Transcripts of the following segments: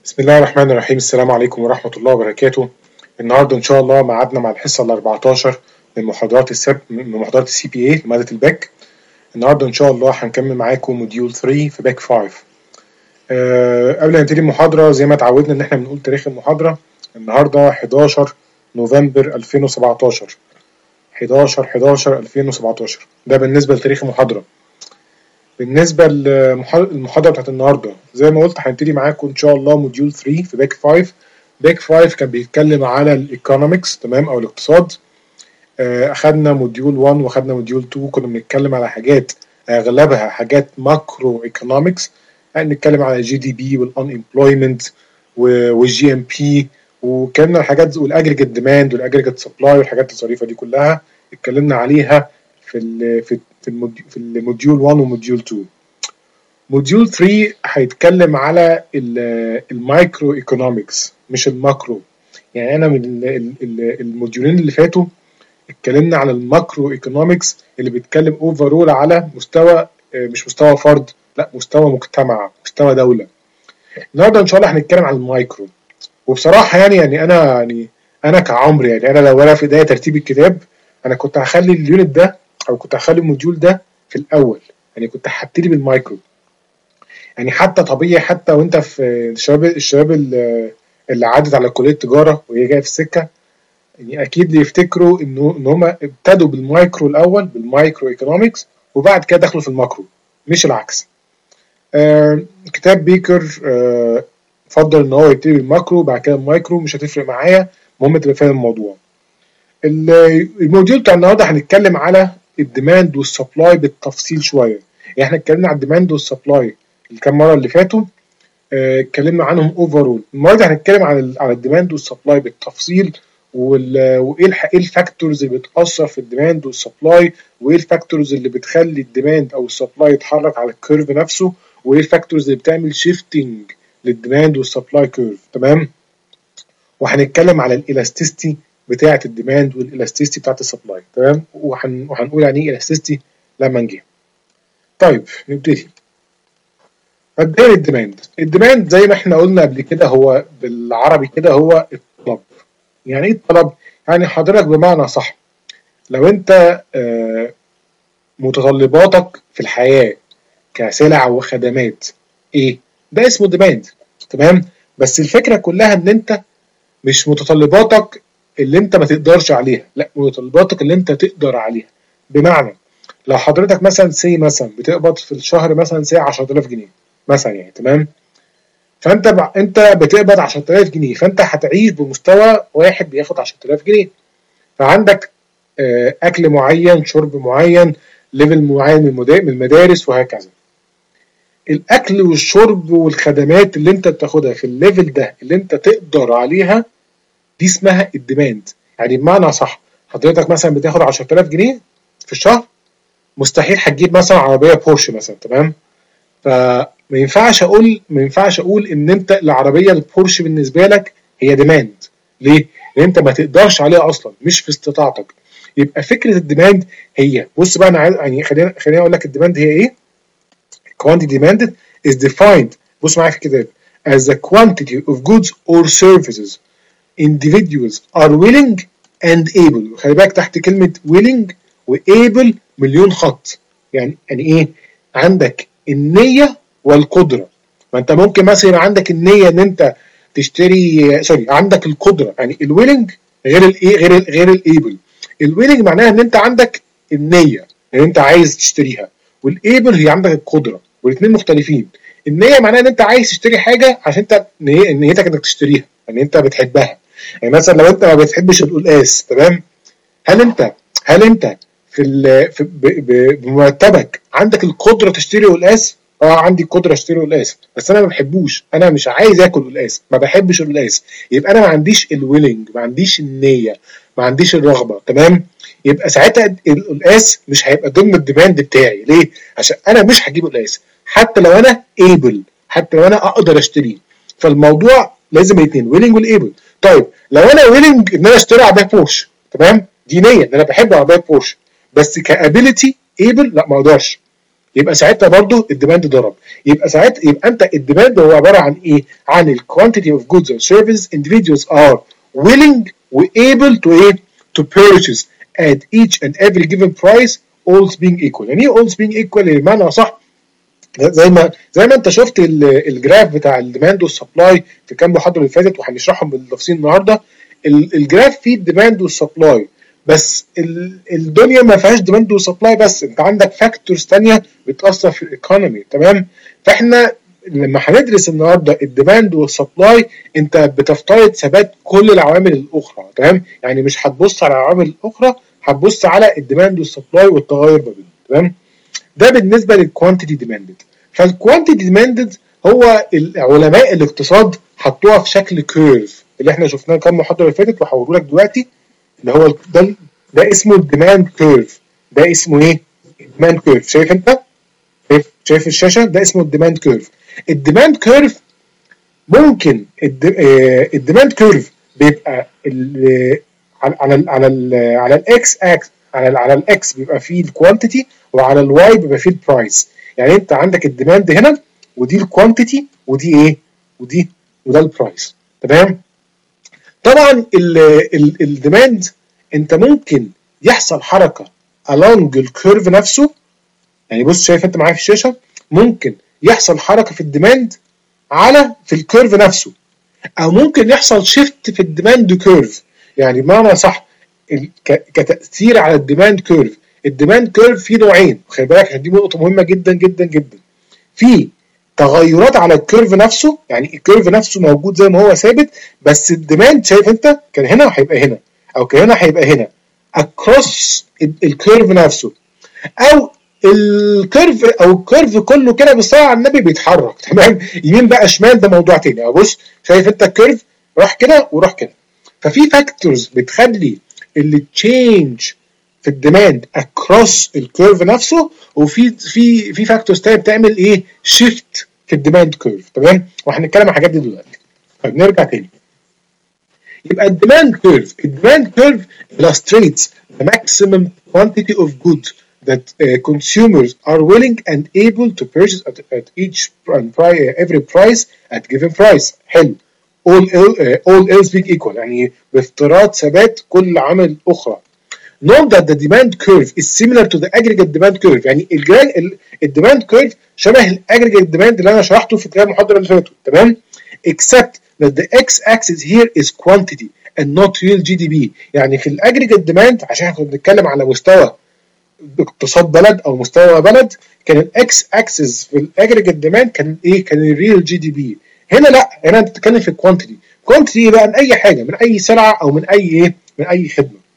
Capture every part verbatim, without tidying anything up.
بسم الله الرحمن الرحيم. السلام عليكم ورحمة الله وبركاته. النهارده إن شاء الله ميعادنا مع الحصة الأربعتاشر من محاضرات السب من محاضرات السي بي إيه لمادة الباك. النهارده إن شاء الله هنكمل معاكم موديول ثلاثة في باك خمسة. أه قبل ما نبتدي المحاضرة زي ما اتعودنا إن إحنا بنقول تاريخ المحاضرة. النهارده حداشر نوفمبر ألفين وسبعتاشر حداشر حداشر ألفين وسبعتاشر ده بالنسبة لتاريخ المحاضرة. بالنسبة للمحاضرة بتاعت النهاردة زي ما قلت هنبتدي معاكم إن شاء الله موديول ثلاثة في باك خمسة. باك خمسة كان بيتكلم على الإيكونومكس تمام أو الاقتصاد. أخدنا موديول واحد وأخدنا موديول اتنين كنا بنتكلم على حاجات أغلبها حاجات ماكرو إيكونومكس، يعني نتكلم على الجي دي بي والأن امبلويمنت والجي ام بي، وكنا الحاجات والأجريجيت ديماند والأجريجيت سبلاي والحاجات الظريفة دي كلها اتكلمنا عليها في ال في في الموديول في الموديول واحد وموديول اتنين. موديول ثلاثة هيتكلم على المايكرو ايكونومكس مش الماكرو. يعني انا من الموديولين اللي فاتوا اتكلمنا على الماكرو ايكونومكس اللي بيتكلم اوفرول على مستوى، مش مستوى فرد، لا مستوى مجتمع، مستوى دولة. النهارده ان شاء الله هنتكلم على المايكرو. وبصراحة يعني يعني انا يعني انا كعمري يعني انا لو انا في بداية ترتيب الكتاب انا كنت هخلي اليونت ده او كنت هخلي الموديول ده في الاول، يعني كنت هبتدي بالمايكرو. يعني حتى طبيعي حتى وانت في الشباب الشباب اللي عدت على كليه تجاره وهي جايه في السكه، يعني اكيد يفتكروا انه ان هم ابتدوا بالمايكرو الاول بالمايكرو ايكونومكس وبعد كده دخلوا في الماكرو مش العكس. آه كتاب بيكر آه فضل ان هو يبتدي بالماكرو بعد كده المايكرو، مش هتفرق معايا، المهم تبقى فاهم الموضوع. الموديول بتاع النهارده هنتكلم على الديماند والسبلاي بالتفصيل شويه. يعني احنا اتكلمنا على الديماند والسبلاي الكام مره اللي فاتوا، اتكلمنا آه عنهم اوفرول. المره دي هنتكلم على على الديماند والسبلاي بالتفصيل، وايه ايه الفاكتورز اللي بتاثر في الديماند والسبلاي، وايه الفاكتورز اللي بتخلي الديماند او السبلاي يتحرك على الكيرف نفسه، وايه الفاكتورز اللي بتعمل شيفتنج للديماند والسبلاي كيرف. تمام. وهنتكلم على الالاستيستي بتاعه الديماند والالاستيستي بتاعه السبلاي. تمام. وهن وهنقول يعني ايه الاستيستي لما نجي. طيب نبتدي. مبدئيا الديماند الديماند زي ما احنا قلنا قبل كده هو بالعربي كده هو الطلب. يعني ايه الطلب؟ يعني حضرتك بمعنى صح لو انت اه متطلباتك في الحياة كسلع وخدمات ايه ده اسمه ديماند. تمام. بس الفكرة كلها ان انت مش متطلباتك اللي انت ما تقدرش عليها، لا متطلباتك اللي انت تقدر عليها. بمعنى لو حضرتك مثلا سي مثلا بتقبض في الشهر مثلا سي عشرة آلاف جنيه مثلا، يعني تمام، فانت ب... انت بتقبض عشرة آلاف جنيه، فانت هتعيش بمستوى واحد بياخد عشرة آلاف جنيه، فعندك آه اكل معين، شرب معين، ليفل معين من المدارس وهكذا. الاكل والشرب والخدمات اللي انت بتاخدها في الليفل ده اللي انت تقدر عليها دي اسمها الديماند. يعني بمعنى صح حضرتك مثلا بتاخد عشرة آلاف جنيه في الشهر، مستحيل هتجيب مثلا عربيه بورش مثلا. تمام. فما ينفعش اقول ما ينفعش اقول ان انت العربيه البورش بالنسبه لك هي ديماند. ليه؟ لان انت ما تقدرش عليها اصلا، مش في استطاعتك. يبقى فكره الديماند هي، بص بقى انا عايز يعني خلينا خليني اقول لك الديماند هي ايه. quantity demanded is defined، بص معايا في الكتاب، as the quantity of goods or services individuals are willing and able. خلي بالك تحت كلمه willing و able مليون خط. يعني يعني ايه؟ عندك النية والقدرة. ما انت ممكن مثلا يبقى عندك النية ان انت تشتري، سوري عندك القدرة. يعني الويلنج غير الايه غير ال غير الايبل. الويلنج معناها ان انت عندك النية ان انت عايز تشتريها، والايبل هي عندك القدرة، والاثنين مختلفين. النية معناها ان انت عايز تشتري حاجة عشان انت نيتك انك تشتريها، يعني انت بتحبها. يعني مثلا لو انت ما بتحبش القلقاس، تمام، هل انت هل انت في, في بمرتبك عندك القدره تشتري قلقاس؟ اه عندي القدره اشتري قلقاس، بس انا ما بحبوش، انا مش عايز اكل قلقاس، ما بحبش القلقاس، يبقى انا ما عنديش الويلنج، ما عنديش النيه، ما عنديش الرغبه. تمام. يبقى ساعتها القلقاس مش هيبقى ضمن الديماند بتاعي. ليه؟ عشان انا مش هجيب قلقاس حتى لو انا ايبل، حتى لو انا اقدر اشتريه. فالموضوع لازم الاثنين ويلنج والايبل. طيب لو انا ويلنج ان انا اشتري عربيه بورش، تمام، دي نيه ان انا بحب عربيه بورش، بس كابيلتي ايبل لا ما اقدرش. يبقى ساعتها برضو الديماند ضرب. يبقى ساعتها يبقى انت الديماند هو عباره عن ايه؟ عن ال quantity of goods or services individuals are willing و able to ايه؟ to purchase at each and every given price all being equal. يعني ايه all being equal؟ بمعنى صح زي ما زي ما انت شفت الجراف بتاع الديماند والسبلاي في كام محاضره اللي فاتت وهنشرحهم بالتفصيل النهارده. الجراف فيه الديماند والسبلاي، بس الدنيا ما فيهاش ديماند وسبلاي بس، انت عندك فاكتورز ثانيه بتاثر في الايكونومي. تمام؟ فاحنا لما هندرس النهارده الديماند والسبلاي انت بتفترض ثبات كل العوامل الاخرى. تمام؟ يعني مش هتبص على العوامل الاخرى، هتبص على الديماند والسبلاي والتغير ما بينهم. تمام؟ ده بالنسبه للكوانتيتي ديماندد. فالكوانتيتي ديماندد هو علماء الاقتصاد حطوها في شكل كيرف اللي احنا شفناه كام محاضره اللي فاتت وهوريه لك دلوقتي، اللي هو ده ده اسمه الديماند كيرف. ده اسمه ايه؟ الديماند كيرف. شايف انت؟ شايف شايف الشاشه؟ ده اسمه الديماند كيرف. الديماند كيرف ممكن الديماند كيرف بيبقى على على على على الاكس اكس على على الاكس بيبقى فيه الكوانتيتي، وعلى الواي بيبقى فيه البرايس. يعني انت عندك الديماند هنا، ودي الكوانتيتي، ودي ايه؟ ودي وده البرايس. تمام؟ طبعا الديماند انت ممكن يحصل حركه along الكيرف نفسه. يعني بص شايف انت معايا في الشاشه؟ ممكن يحصل حركه في الديماند على في الكيرف نفسه، او ممكن يحصل شيفت في الديماند كيرف. يعني بمعنى صح كتاثير على الديماند كيرف. الديماند كيرف فيه نوعين، خلي بالك عشان دي نقطه مهمه جدا جدا جدا. في تغيرات على الكيرف نفسه، يعني الكيرف نفسه موجود زي ما هو ثابت، بس الديماند شايف انت كان هنا وهيبقى هنا، او كان هنا هيبقى هنا اكروس الكيرف نفسه، او الكيرف او الكيرف كله كده بالصلاه على النبي بيتحرك. تمام؟ يمين بقى شمال ده موضوع تاني. اهو بص شايف انت الكيرف راح كده وراح كده. ففي فاكتورز بتخلي اللي تشينج في الديماند اكروس الكيرف نفسه، وفي في في فاكتورز تانية بتعمل ايه؟ شيفت في الديماند كيرف. تمام؟ وهنتكلم عن الحاجات دي دلوقتي. طيب نرجع تاني. يبقى الديماند كيرف الديماند كيرف illustrates the maximum quantity of goods that uh, consumers are willing and able to purchase at, at each and every price at given price. حلو. all uh, all else being equal، يعني بافتراض ثبات كل عامل اخرى. Note that the demand curve is similar to the aggregate demand curve. يعني الديماند كيرف شبه الاجريجيت ديماند اللي انا شرحته في الكلام المحاضره اللي فاتت. تمام؟ except that the x-axis here is quantity and not real جي دي بي. يعني في الاجريجيت ديماند عشان احنا بنتكلم على مستوى اقتصاد بلد او مستوى بلد، كان الاكس اكسس في الاجريجيت ديماند كان ايه؟ كان الريل جي دي بي. هنا لا، هنا انت بتتكلم في الكوانتيتي. كوانتيتي بقى من اي حاجه، من اي سلعه او من اي ايه؟ من اي خدمه.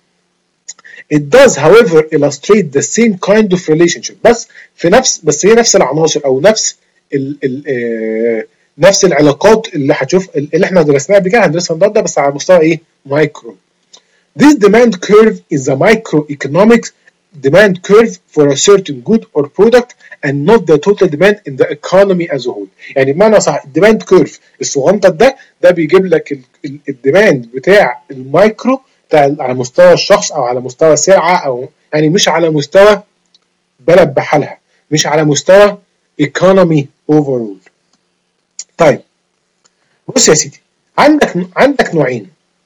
It does however illustrate the same kind of relationship، بس في نفس بس هي نفس العناصر او نفس ال ال آه نفس العلاقات اللي هتشوف اللي احنا درسناها قبل كده هندرسها النهارده بس على مستوى ايه؟ مايكرو. This demand curve is a microeconomics demand curve for a certain good or product and not the total demand in the economy as a whole. يعني بمعنى صح الديماند كيرف الصغنطط ده ده بيجيب لك الديماند بتاع المايكرو بتاع على مستوى الشخص او على مستوى سلعه، او يعني مش على مستوى بلد بحالها، مش على مستوى economy overall. طيب بص يا سيدي، عندك عندك نوعين.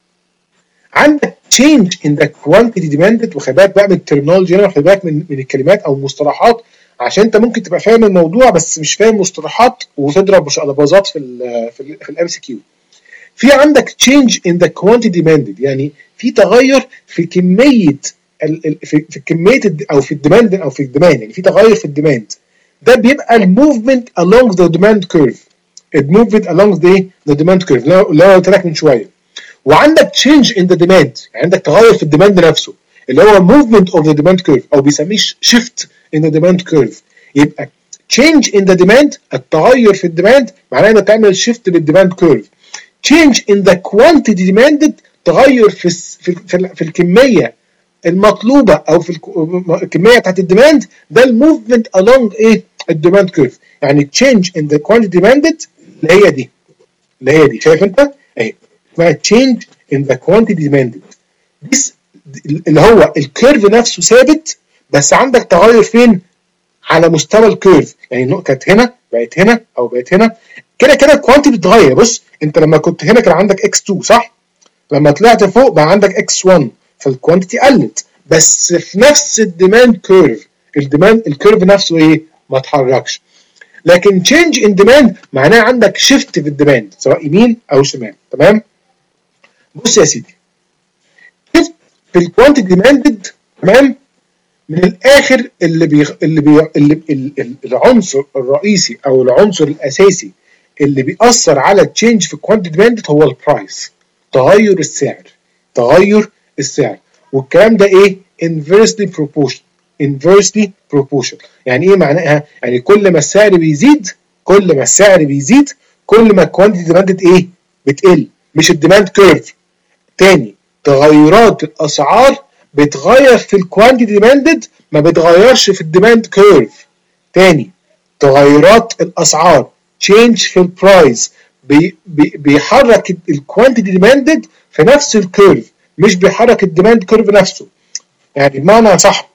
عندك change in the quantity demanded، وخلي بالك بقى من الترمينولوجي هنا، وخلي بالك من من الكلمات او المصطلحات عشان انت ممكن تبقى فاهم الموضوع بس مش فاهم مصطلحات وتضرب شقلباظات في ال في ال في الام سي كيو. في عندك change in the quantity demanded، يعني في تغير في كميه في, في كميه او في الديماند او في الديماند، يعني في تغير في الديماند. ده بيبقى الموفمنت along the demand curve. الموفمنت along the the demand curve اللي انا قلت لك من شويه. وعندك change in the demand، يعني عندك تغير في الديماند نفسه اللي هو movement of the demand curve او بيسميه shift in the demand curve. يبقى change in the demand التغير في الديماند معناه انك تعمل shift للديماند curve. change in the quantity demanded تغير في في في, في الكميه المطلوبه او في الكميه بتاعت الديماند، ده الموفمنت along ايه؟ الديماند كيرف. يعني change in the quantity demanded اللي هي دي اللي هي دي شايف انت اهي اسمها change in the quantity demanded. دي اللي هو الكيرف نفسه ثابت بس عندك تغير فين؟ على مستوى الكيرف، يعني النقطه كانت هنا بقت هنا او بقت هنا، كده كده الكوانتيتي بتتغير. بص انت لما كنت هنا كان عندك اكس اتنين صح؟ لما طلعت فوق بقى عندك اكس واحد، فالكوانتيتي قلت، بس في نفس الديماند كيرف، الديماند الكيرف نفسه ايه؟ ما اتحركش. لكن تشينج ان ديماند معناه عندك شيفت في الديماند سواء يمين او شمال. تمام؟ بص يا سيدي، شيفت في الكوانتيتي ديماندد، تمام؟ من الاخر اللي بي اللي بي اللي اللي العنصر الرئيسي او العنصر الاساسي اللي بيأثر على التشينج في الكوانتيتي ديماندد هو البرايس، تغير السعر، تغير السعر. والكلام ده ايه؟ inversely proportional. inversely proportional يعني ايه معناها؟ يعني كل ما السعر بيزيد، كل ما السعر بيزيد كل ما الكوانتيتي ديماندد ايه؟ بتقل، مش الديماند كيرف. تاني، تغيرات الاسعار بتغير في الكوانتيتي ديماندد، ما بتغيرش في الديماند كيرف. تاني، تغيرات الاسعار change في البرايس بي بي بيحرك الكوانتيتي ديماندد في نفس الكيرف، مش بيحرك الديماند كيرف نفسه. يعني بمعنى صح،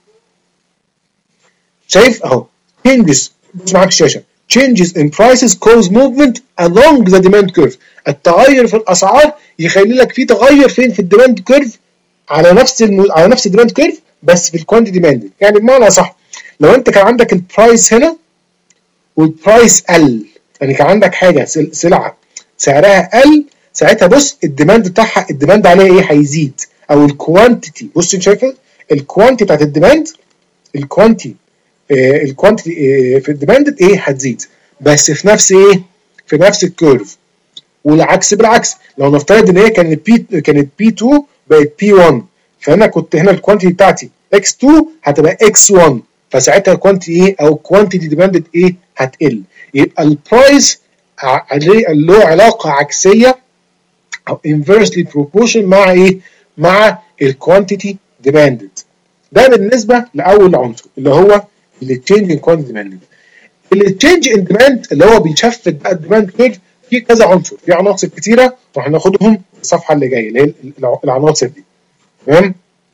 شايف اهو changes، بص معاك الشاشه، changes in prices cause movement along the demand curve. التغير في الاسعار يخلي لك في تغير فين؟ في الديماند كيرف، على نفس الم... على نفس الديماند كيرف بس في الكوانتيتي ديماند. يعني بمعنى صح، لو انت كان عندك البرايس هنا والبرايس قل، يعني كان عندك حاجه سلعه سعرها قل، ساعتها بص الديماند بتاعها، الديماند عليها ايه؟ هيزيد، او الكوانتيتي. بص انت شايف الكوانتيتي بتاعت الديماند، الكوانتيتي آه الكوانتيتي آه في الديماند ايه؟ هتزيد، بس في نفس ايه؟ في نفس الكيرف. والعكس بالعكس، لو نفترض ان هي كانت بي كانت بي اتنين بقت بي واحد، فانا كنت هنا الكوانتيتي بتاعتي اكس اتنين هتبقى اكس واحد، فساعتها الكوانتيتي ايه؟ او الكوانتيتي ديماندد ايه؟ هتقل. يبقى البرايس له علاقه عكسيه او inversely proportional مع ايه؟ مع الكوانتيتي ديماندد. ده بالنسبه لاول عنصر اللي هو التشينج ان كوانتيتي ديماندد. التشينج ان ديماند اللي هو بيشفت بقى الديماند كيرف في كذا عنصر، في عناصر كتيره وهناخدهم الصفحه اللي جايه اللي هي العناصر دي. تمام؟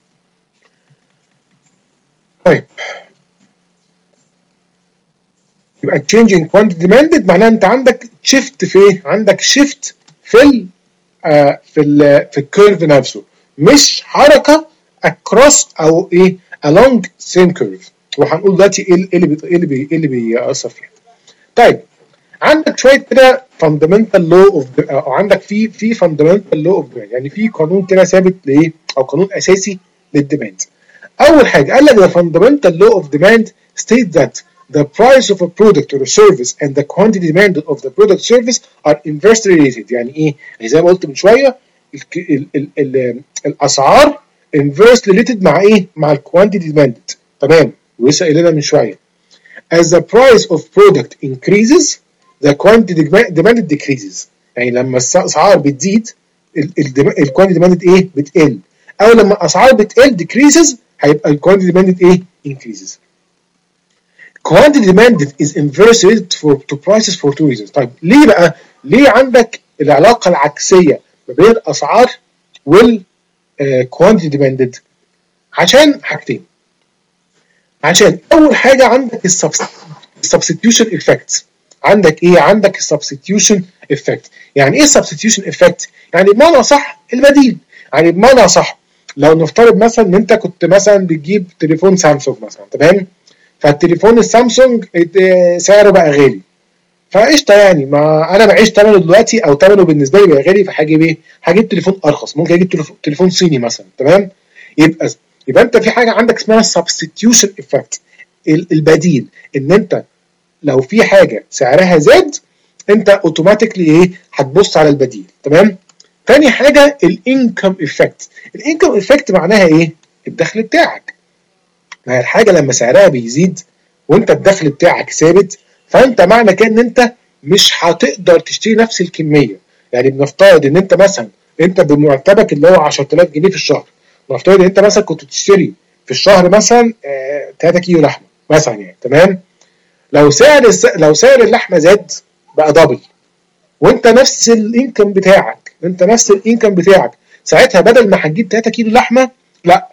طيب يبقى تشينج ان كوانتيتي ديماندد معناها انت عندك شيفت في ايه؟ عندك شيفت في ال آه في ال في الكيرف نفسه، مش حركه اكروس او ايه؟ along same curve. وهنقول دلوقتي ايه اللي بي ايه اللي بي ايه اللي بيأثر فيها. طيب عندك شويه كده fundamental law of او عندك في في fundamental law of demand، يعني في قانون كده ثابت لايه؟ او قانون اساسي للديماند. اول حاجه قال لك the fundamental law of demand states that the price of a product or a service and the quantity demanded of the product service are inversely related. يعني ايه؟ يعني زي ما قلت من شويه ال ال ال الاسعار inversely related مع ايه؟ مع الكوانتيتي demanded. تمام؟ ولسه قايلينها من شويه. As the price of product increases the quantity demanded decreases. يعني لما الاسعار بتزيد الكوانتيتي demanded ايه؟ بتقل. او لما الاسعار بتقل decreases هيبقى الكوانتيتي demanded ايه؟ increases. Quantity demanded is inversely related for, to prices for two reasons. طيب ليه بقى؟ ليه عندك العلاقه العكسيه ما بين الاسعار وال quantity demanded؟ عشان حاجتين. عشان اول حاجه عندك السبستيوشن افكت. عندك ايه؟ عندك السبستيوشن افكت. يعني ايه السبستيوشن افكت؟ يعني بمعنى صح البديل. يعني بمعنى صح لو نفترض مثلا ان انت كنت مثلا بتجيب تليفون سامسونج مثلا، تمام؟ فالتليفون السامسونج سعره بقى غالي، فقشطه يعني ما انا معيش ثمنه دلوقتي او ثمنه بالنسبه لي بقى غالي، فهجيب ايه؟ هجيب تليفون ارخص، ممكن اجيب تليفون صيني مثلا. تمام؟ يبقى يبقى انت في حاجه عندك اسمها substitution effect، البديل. ان انت لو في حاجه سعرها زاد انت اوتوماتيكلي ايه؟ هتبص على البديل. تمام؟ تاني حاجه الانكم افكت. الانكم افكت معناها ايه؟ الدخل بتاعك. ما هي الحاجه لما سعرها بيزيد وانت الدخل بتاعك ثابت، فانت معنى كده ان انت مش هتقدر تشتري نفس الكميه. يعني بنفترض ان انت مثلا انت بمرتبك اللي هو عشرة آلاف جنيه في الشهر، نفترض ان انت مثلا كنت بتشتري في الشهر مثلا آه تلاتة كيلو لحمه مثلا يعني. تمام؟ لو سعر الس... لو سعر اللحمه زاد بقى دبل، وانت نفس الانكم بتاعك، انت نفس الانكم بتاعك، ساعتها بدل ما هتجيب تلاتة كيلو لحمه، لا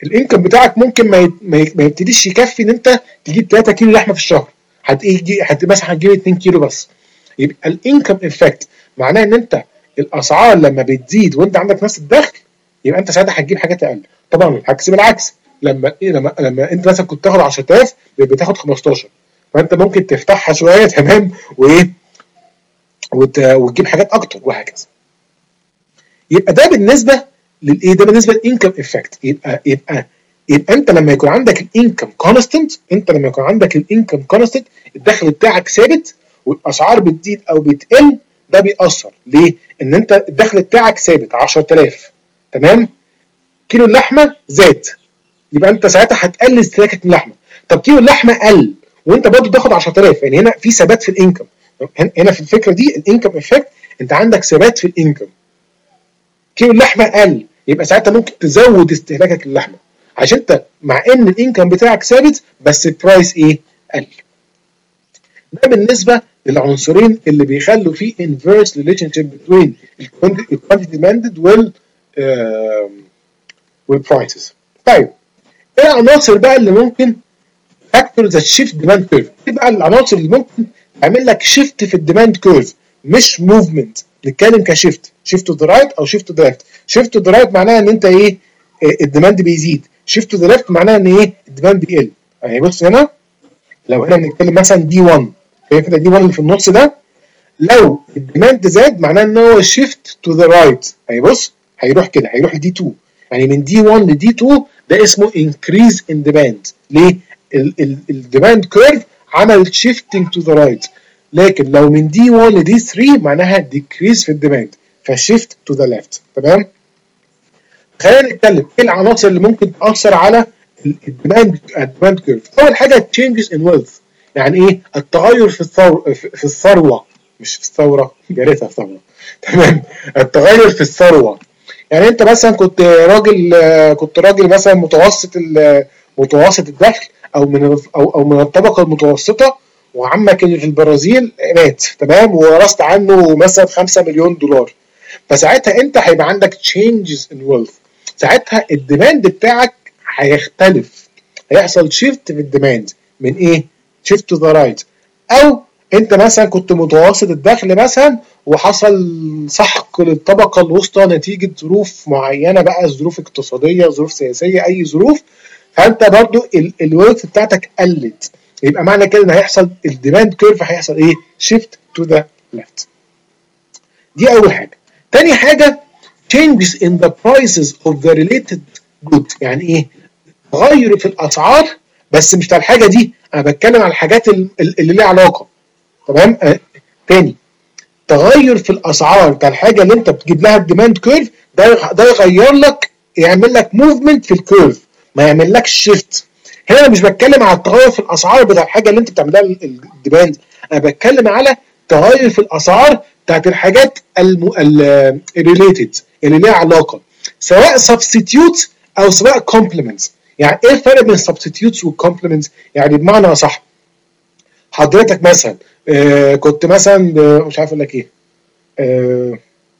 الانكم بتاعك ممكن ما ما يبتديش يكفي ان انت تجيب ثلاثة كيلو لحمه في الشهر، هتيجي هت مثلا هتجيب اتنين كيلو بس. يبقى الانكم افكت معناه ان انت الاسعار لما بتزيد وانت عندك نفس الدخل يبقى انت ساعتها هتجيب حاجات اقل. طبعا العكس بالعكس، لما إيه لما لما انت مثلا كنت تاخد عشرة آلاف بتاخد خمستاشر، فانت ممكن تفتحها شويه تمام وايه وت... وتجيب حاجات اكتر وهكذا. يبقى ده بالنسبه للايه؟ ده بالنسبه للانكم افكت. يبقى يبقى يبقى انت لما يكون عندك الانكم كونستنت، انت لما يكون عندك الانكم كونستنت الدخل بتاعك ثابت والاسعار بتزيد او بتقل، ده بيأثر ليه؟ ان انت الدخل بتاعك ثابت عشرة آلاف تمام؟ كيلو اللحمه زاد، يبقى انت ساعتها هتقلل استهلاكك من اللحمه. طب كيلو اللحمه قل وانت برضه بتاخد عشرة آلاف، يعني هنا في ثبات في الانكم. هنا في الفكره دي الانكم افكت، انت عندك ثبات في الانكم. كيلو اللحمه قل يبقى ساعتها ممكن تزود استهلاكك للحمه، عشان انت مع ان الانكم بتاعك ثابت بس البرايس ايه؟ قل. ده بالنسبه للعنصرين اللي بيخلوا فيه inverse relationship between quantity demanded وال والبرايسز. طيب ايه العناصر بقى اللي ممكن factors that shift demand curve؟ ايه بقى العناصر اللي ممكن تعمل لك شيفت في الديماند كيرف مش موفمنت؟ نتكلم كشيفت، شيفت تو ذا رايت او شيفت تو ذا ليفت. شيفت تو ذا رايت معناها ان انت ايه؟ الديماند بيزيد. شيفت تو ذا ليفت معناها ان ايه؟ الديماند بيقل. يعني بص هنا لو احنا بنتكلم مثلا دي واحد، شايف كده دي واحد اللي في النص ده، لو الديماند زاد معناه ان هو شيفت تو ذا رايت. يعني بص هيروح كده، هيروح لدي اتنين، يعني من دي واحد لدي اتنين ده اسمه increase in demand. ليه؟ الديماند كيرف عمل shifting to the right. لكن لو من دي واحد لدي تلاتة معناها decrease في الديماند، فشيفت to the left. تمام؟ خلينا نتكلم ايه العناصر اللي ممكن تأثر على الديماند الديماند كيرف. اول حاجه changes in wealth، يعني ايه؟ التغير في الثروه في الثروه مش في الثوره، يا ريتها ثوره. تمام؟ التغير في الثروه. يعني انت مثلا كنت راجل كنت راجل مثلا متوسط متوسط الدخل او من او او من الطبقه المتوسطه، وعمك اللي في البرازيل مات تمام، وورثت عنه مثلا خمسة مليون دولار. فساعتها انت هيبقى عندك changes in wealth، ساعتها الديماند بتاعك هيختلف، هيحصل شيفت في الديماند من ايه؟ شيفت تو ذا رايت. او انت مثلا كنت متوسط الدخل مثلا وحصل سحق للطبقه الوسطى نتيجه ظروف معينه، بقى ظروف اقتصاديه، ظروف سياسيه، اي ظروف، فانت برضو الويلث بتاعتك قلت. يبقى معنى كده ان هيحصل الديماند كيرف هيحصل ايه؟ شيفت تو ذا ليفت. دي اول حاجه. تاني حاجه changes in the prices of the related good. يعني ايه؟ تغير في الاسعار بس مش بتاع الحاجه دي، انا بتكلم على الحاجات اللي ليها علاقه. تمام؟ آه. تاني، تغير في الاسعار بتاع الحاجه اللي انت بتجيب لها الديماند كيرف، ده ده يغير لك، يعمل لك موفمنت في الكيرف، ما يعمل لك شيفت. هنا انا مش بتكلم على التغير في الاسعار بتاع الحاجه اللي انت بتعملها الديماند، انا بتكلم على تغير في الاسعار بتاعت الحاجات الريليتد اللي ليها علاقه، سواء سبستيتيوت او سواء كومبلمنتس. يعني ايه الفرق بين السبستيتيوتس والكومبلمنتس؟ يعني بمعنى اصح، حضرتك مثلا آه كنت مثلا آه مش عارف اقول لك ايه، آه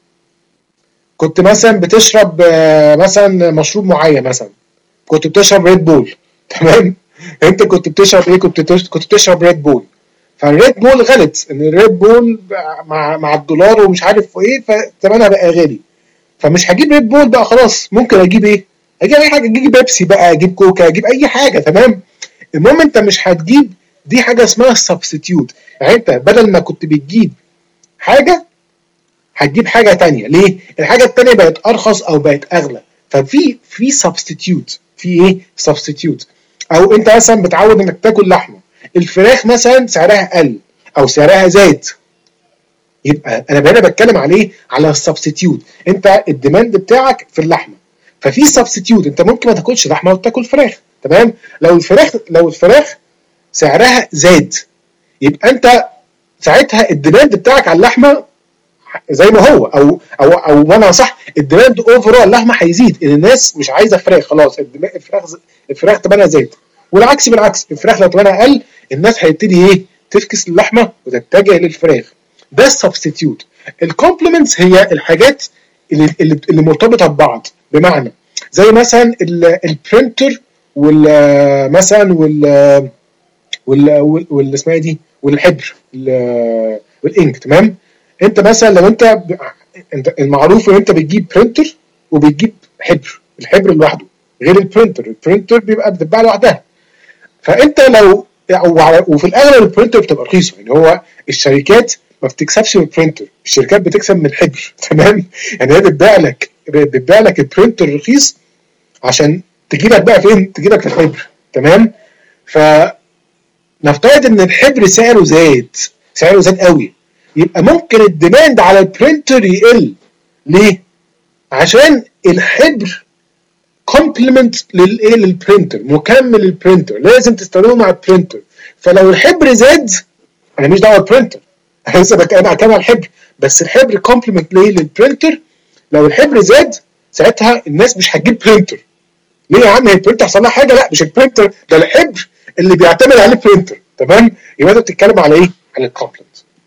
كنت مثلا بتشرب آه مثلا مشروب معين، مثلا كنت بتشرب ريد بول. تمام؟ انت كنت بتشرب ايه؟ كنت كنت بتشرب ريد بول. فالريد بول غلت، ان الريد بول مع مع الدولار ومش عارف ايه فثمنها بقى غالي، فمش هجيب ريد بول بقى خلاص، ممكن اجيب ايه؟ اجيب اي حاجه، اجيب بيبسي بقى، اجيب كوكا، اجيب اي حاجه. تمام؟ المهم انت مش هتجيب، دي حاجه اسمها سبستيتيوت. يعني انت بدل ما كنت بتجيب حاجه هتجيب حاجه ثانيه. ليه؟ الحاجه الثانيه بقت ارخص او بقت اغلى، ففي في سبستيتيوت، في ايه؟ سبستيتيوت. او انت مثلا بتعود انك تاكل لحمه، الفراخ مثلا سعرها قل او سعرها زاد، يبقى انا هنا بتكلم عليه على السبستيتيوت. انت الديماند بتاعك في اللحمه، ففي سبستيتيوت، انت ممكن ما تاكلش لحمه وتاكل فراخ. تمام؟ لو الفراخ لو الفراخ سعرها زاد، يبقى انت ساعتها الديماند بتاعك على اللحمه زي ما هو، او او او وانا صح، الديماند اوفر اللحمه هيزيد، ان الناس مش عايزه فراخ خلاص، الفراخ الفراخ ثمنها زاد. والعكس بالعكس، الفراخ لو ثمنها قل الناس هيبتدي ايه؟ تفكس اللحمه وتتجه للفراخ. ده السبستيتيوت. الكومبلمنتس هي الحاجات اللي اللي, اللي مرتبطه ببعض، بمعنى زي مثلا البرينتر وال مثلا وال وال وال اسمها دي والحبر والانك. تمام. انت مثلا لو انت انت المعروف ان انت بتجيب برينتر وبتجيب حبر، الحبر لوحده غير البرينتر، البرينتر بيبقى بتتباع لوحدها. فانت لو وفي الاغلب البرينتر بتبقى رخيصه، يعني هو الشركات ما بتكسبش من البرينتر، الشركات بتكسب من الحبر. تمام. يعني هي بتبيع لك بتبيع لك البرينتر رخيص عشان تجي لك بقى فين؟ تجي لك الحبر. تمام. فنفترض ان الحبر سعره زاد، سعره زاد قوي، يبقى ممكن الديماند على البرينتر يقل. ليه؟ عشان الحبر كومبلمنت للايه؟ للبرينتر، مكمل للبرينتر، لازم تستخدمه مع البرينتر. فلو الحبر زاد انا مش دعوه بالبرينتر، انا لسه انا هتكلم على الحبر، بس الحبر كومبلمنت ليه؟ للبرينتر. لو الحبر زاد ساعتها الناس مش هتجيب برينتر. ليه يا عم؟ هي البرينتر حصل لها حاجه؟ لا، مش البرينتر، ده الحبر اللي بيعتمد عليه البرينتر. تمام. يبقى انت بتتكلم على ايه؟ على الكومبلمنت.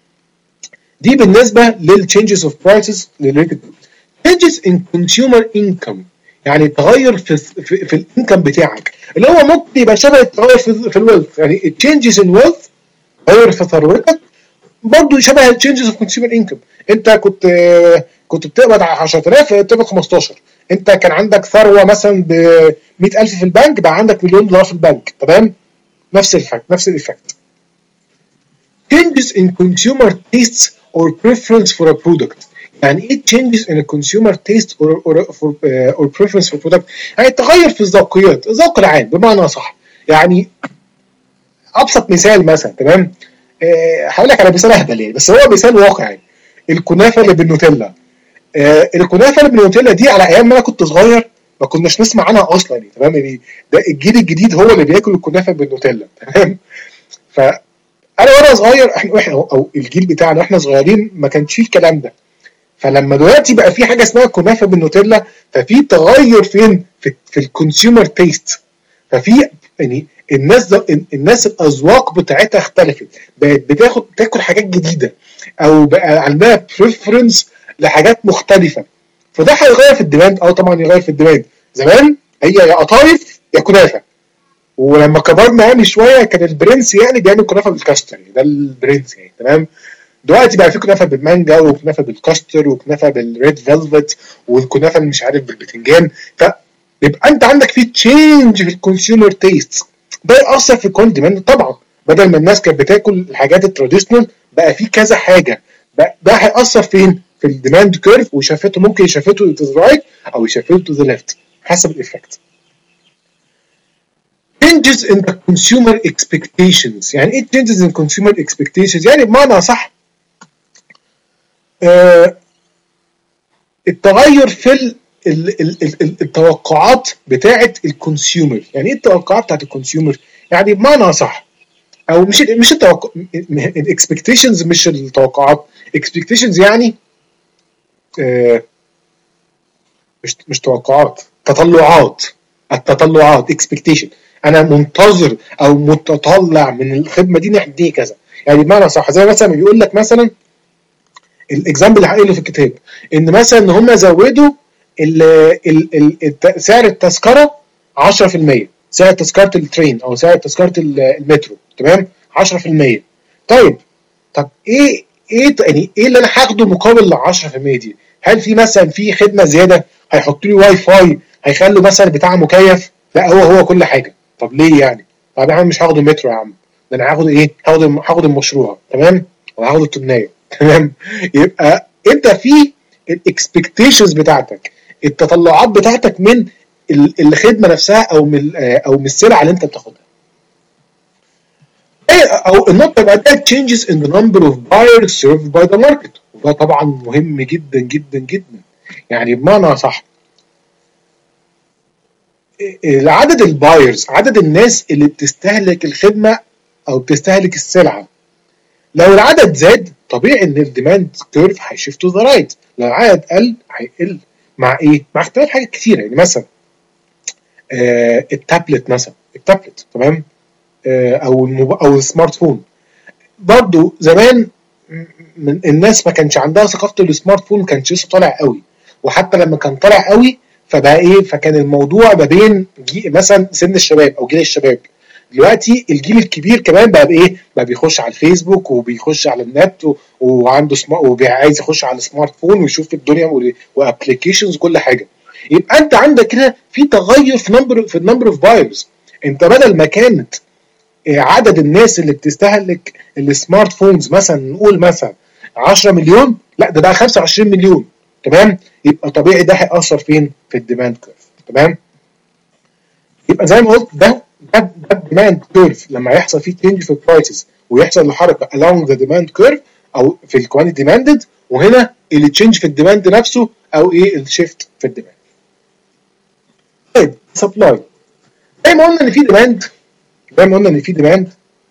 دي بالنسبه للتشينجز اوف برايسز ريليتد. changes in consumer income يعني تغير في في, في الانكم بتاعك، اللي هو ممكن يبقى شبه التغير في, في الويلث. يعني changes in wealth، تغير في ثروتك، برضه شبه changes of consumer income. انت كنت كنت بتقبض عشرة آلاف، بتقبض خمستاشر. انت كان عندك ثروه مثلا ب مية ألف في البنك، بقى عندك مليون دولار في البنك. تمام. نفس الفكت نفس الافكت. changes in consumer tastes or preference for a product. يعني ايه changes in a consumer taste or or for uh, or preference for product؟ يعني تغير في الذوقيات، الذوق العام بمعنى صح. يعني ابسط مثال مثلا، تمام، أه هقول لك على مثال اهبل يعني، بس هو مثال واقعي. الكنافه اللي بالنوتيلا. أه الكنافه اللي بالنوتيلا دي على ايام ما انا كنت صغير ما كناش نسمع عنها اصلا يعني. تمام. يعني ده الجيل الجديد هو اللي بياكل الكنافه بالنوتيلا. تمام. ف انا وانا صغير احنا احنا او الجيل بتاعنا واحنا صغيرين ما كانش فيه الكلام ده. فلما دلوقتي بقى في حاجه اسمها كنافه بالنوتيلا، ففي تغير فين؟ في, في الكونسيومر تيست. ففي يعني الناس الناس الاذواق بتاعتها اختلفت، بقت بتاخد تاكل حاجات جديده، او بقى عندها بريفرنس لحاجات مختلفه. فده هيغير في الديماند. اه طبعا يغير في الديماند. زمان هي يا قطايف يا كنافه، ولما كبرنا يعني شويه كان البرنس يعني بيعمل كنافه بالكاستر، ده البرنس يعني. تمام. دلوقتي بقى في كنافه بالمانجا، وكنافه بالكاستر، وكنافه بالريد فيلفت، والكنافه اللي مش عارف بالبتنجان. فيبقى انت عندك في تشينج في الكونسيومر تيست، ده ياثر في الكون ديماند طبعا. بدل ما الناس كانت بتاكل الحاجات التراديشنال بقى في كذا حاجه، ده هياثر فين؟ في الديماند كيرف، ويشفته ممكن يشفته تو ذا رايت او يشفته تو ذا ليفت حسب الايفكت. changes in the consumer expectations. يعني ايه changes in consumer expectations؟ يعني بمعنى صح آه التغير في ال ال ال ال التوقعات بتاعه الكونسيومر. يعني ايه التوقعات بتاعه الكونسيومر؟ يعني بمعنى صح، او مش مش التوقع الاكسبكتيشنز، مش التوقعات. اكسبكتيشنز يعني آه مش مش توقعات، تطلعات. التطلعات اكسبكتيشن، انا منتظر او متطلع من الخدمه دي ناحيه دي كذا. يعني بمعنى صح، زي مثلا بيقول لك مثلا الاكزامبل اللي هقوله في الكتاب، ان مثلا ان هم زودوا ال ال ال سعر التذكره عشرة في المية، سعر تذكره الترين او سعر تذكره المترو. تمام. عشرة في المية. طيب طب ايه ايه يعني ايه اللي انا هاخده مقابل ال عشرة في المية دي؟ هل في مثلا في خدمه زياده؟ هيحطوا لي واي فاي؟ هيخلوا مثلا بتاع مكيف؟ لا، هو هو كل حاجه. طب ليه يعني؟ طب يا عم مش هاخد المترو يا عم، ده انا هاخد ايه؟ هاخد هاخد المشروع. تمام. وهاخد التمنيه. تمام. يبقى انت في الاكسبكتيشنز بتاعتك، التطلعات بتاعتك من الخدمه نفسها او من او من السلعه اللي انت بتاخدها. او النقطه اللي بعدها changes in the number of buyers served by the market، وده طبعا مهم جدا جدا جدا. يعني بمعنى صح عدد البايرز، عدد الناس اللي بتستهلك الخدمه او بتستهلك السلعه، لو العدد زاد طبيعي ان الديماند كيرف هيشيفت تو ذا رايت، لو العدد قل هيقل. مع ايه؟ مع اختلاف حاجات كتيره. يعني مثلا آه التابلت مثلا، التابلت تمام، آه او الموب... او السمارت فون. برضو زمان من الناس ما كانش عندها ثقافه السمارت فون، ما كانش لسه طالع قوي، وحتى لما كان طالع قوي فبقى ايه، فكان الموضوع ما بين مثلا سن الشباب او جيل الشباب. دلوقتي الجيل الكبير كمان بقى بايه، بقى بيخش على الفيسبوك وبيخش على النت وعنده سمارت وعايز يخش على السمارت فون ويشوف الدنيا وابلكيشنز كل حاجه. يبقى انت عندك كده في تغير في نمبر في النمبر اوف بايرز. انت بدل ما كانت عدد الناس اللي بتستهلك السمارت فونز مثلا نقول مثلا عشرة مليون، لا ده بقى خمسة وعشرين مليون. تمام، يبقى طبيعي ده هيأثر فين؟ في الديماند كيرف. تمام، يبقى زي ما قلت ده ده ده الديماند كيرف لما يحصل فيه تشينج في البرايسز ويحصل حركه along the demand curve او في الكوانتي ديماندد، وهنا التشينج في الديماند نفسه او ايه الشيفت في الديماند. طيب سبلاي، زي ما قلنا ان في ديماند زي ما قلنا ان في ديماند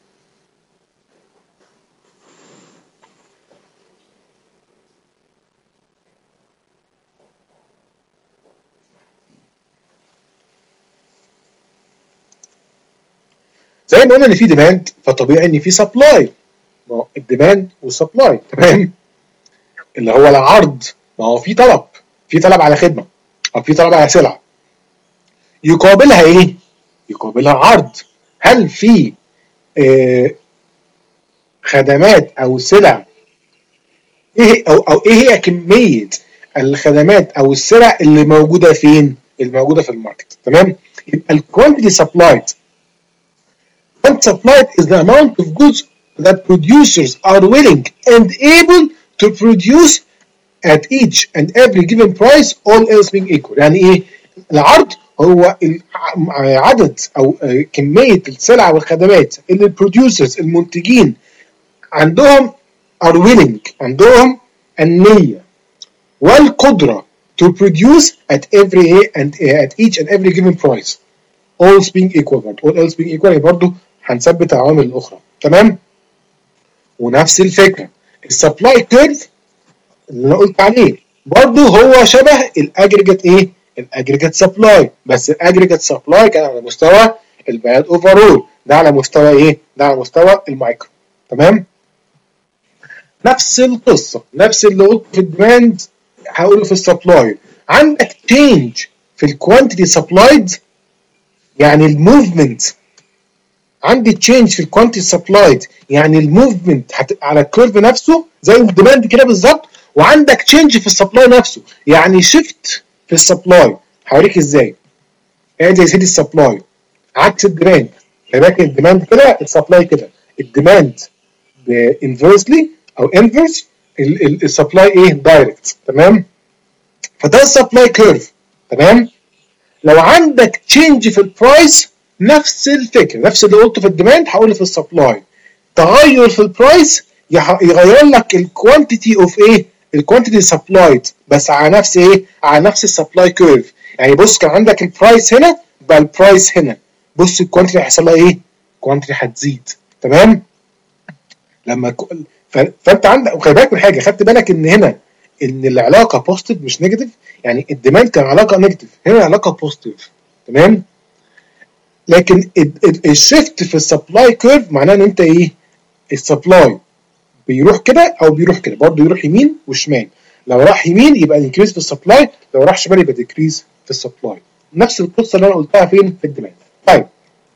زي ما قلنا ان في ديماند فطبيعي ان في سبلاي. ما هو الديماند والسبلاي تمام، اللي هو العرض. ما هو في طلب، في طلب على خدمه او في طلب على سلعه، يقابلها ايه؟ يقابلها عرض. هل في آه خدمات او سلع، ايه او او ايه هي كميه الخدمات او السلع اللي موجوده فين؟ اللي موجوده في الماركت. تمام، يبقى الكوانتيتي سبلايد and supplied is the amount of goods that producers are willing and able to produce at each and every given price, all else being equal. يعني ايه؟ العرض هو عدد او كميه السلع والخدمات اللي البروديوسرز المنتجين عندهم are willing، عندهم النيه والقدره to produce at every and at each and every given price, all being equal. all else being equal برضه هنثبت العوامل الاخرى. تمام، ونفس الفكره السبلاي كيرف اللي انا قلت عليه برضه هو شبه الاجريجيت ايه؟ الاجريجيت سبلاي، بس الاجريجيت سبلاي كان على مستوى البيانات اوفرول، ده على مستوى ايه؟ ده على مستوى المايكرو. تمام، نفس القصه، نفس اللي قلت في الديماند هقوله في السبلاي. عندك تشينج في الكوانتيتي سبلايد، يعني الموفمنت. عندي تشينج في الكوانتيتي سبلايد يعني الموفمنت على الكيرف نفسه زي الديماند كده بالظبط، وعندك تشينج في السبلاي نفسه يعني شيفت في السبلاي. هوريك ازاي. ادي يا سيدي السبلاي عكس الديماند، خلي بالك الديماند كده السبلاي كده. الديماند انفيرسلي او انفيرس، السبلاي ايه؟ دايركت. تمام، فده السبلاي كيرف. تمام، لو عندك تشينج في البرايس نفس الفكره، نفس اللي قلته في الديماند هقوله في السبلاي. تغير في البرايس يغير لك الكوانتيتي اوف ايه؟ الكوانتيتي سبلايد، بس على نفس ايه؟ على نفس السبلاي كيرف. يعني بص كان عندك البرايس هنا بقى البرايس هنا، بص الكوانتيتي هيحصل لها ايه؟ الكوانتيتي هتزيد. تمام، لما ك... ف... فانت عندك، خلي بالك من حاجه، خدت بالك ان هنا ان العلاقه بوزيتيف مش نيجاتيف. يعني الديماند كان علاقه نيجاتيف، هنا علاقه بوزيتيف. تمام، لكن الشيفت في السبلاي كيرف معناه ان انت ايه؟ السبلاي بيروح كده او بيروح كده، برضه يروح يمين وشمال. لو راح يمين يبقى انكريز في السبلاي، لو راح شمال يبقى ديكريز في السبلاي. نفس القصه اللي انا قلتها فين؟ في الديماند. طيب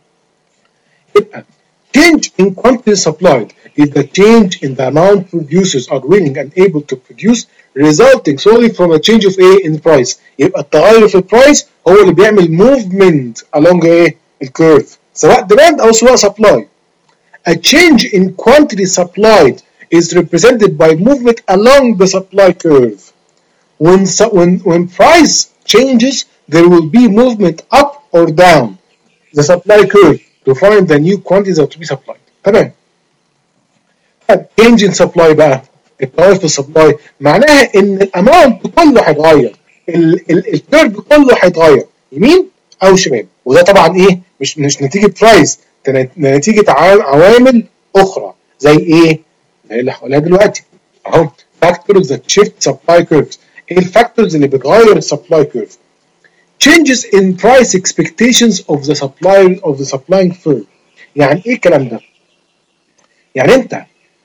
يبقى change in quantity supplied is the change in the amount producers are willing and able to produce resulting solely from a change of A in price. يبقى التغير في البرايس هو اللي بيعمل movement along ايه؟ الكيرف، سواء demand او سواء supply. A change in quantity supplied is represented by movement along the supply curve. When, when, when price changes, there will be movement up or down the supply curve to find the new quantities that to be supplied. تمام. change in supply بقى، التغير في السبلاي معناها ان الاماونت كله هيتغير، الكيرف كله هيتغير يمين او شمال. وده طبعا ايه؟ مش مش نتيجه برايس، ده نتيجه عوامل اخرى زي ايه؟ زي اللي هقولها دلوقتي اهو. factors that shift supply curves. ايه الفاكتورز اللي بتغير السبلاي كيرف؟ changes in price expectations of the supplier of the supplying firm. يعني ايه الكلام ده؟ يعني انت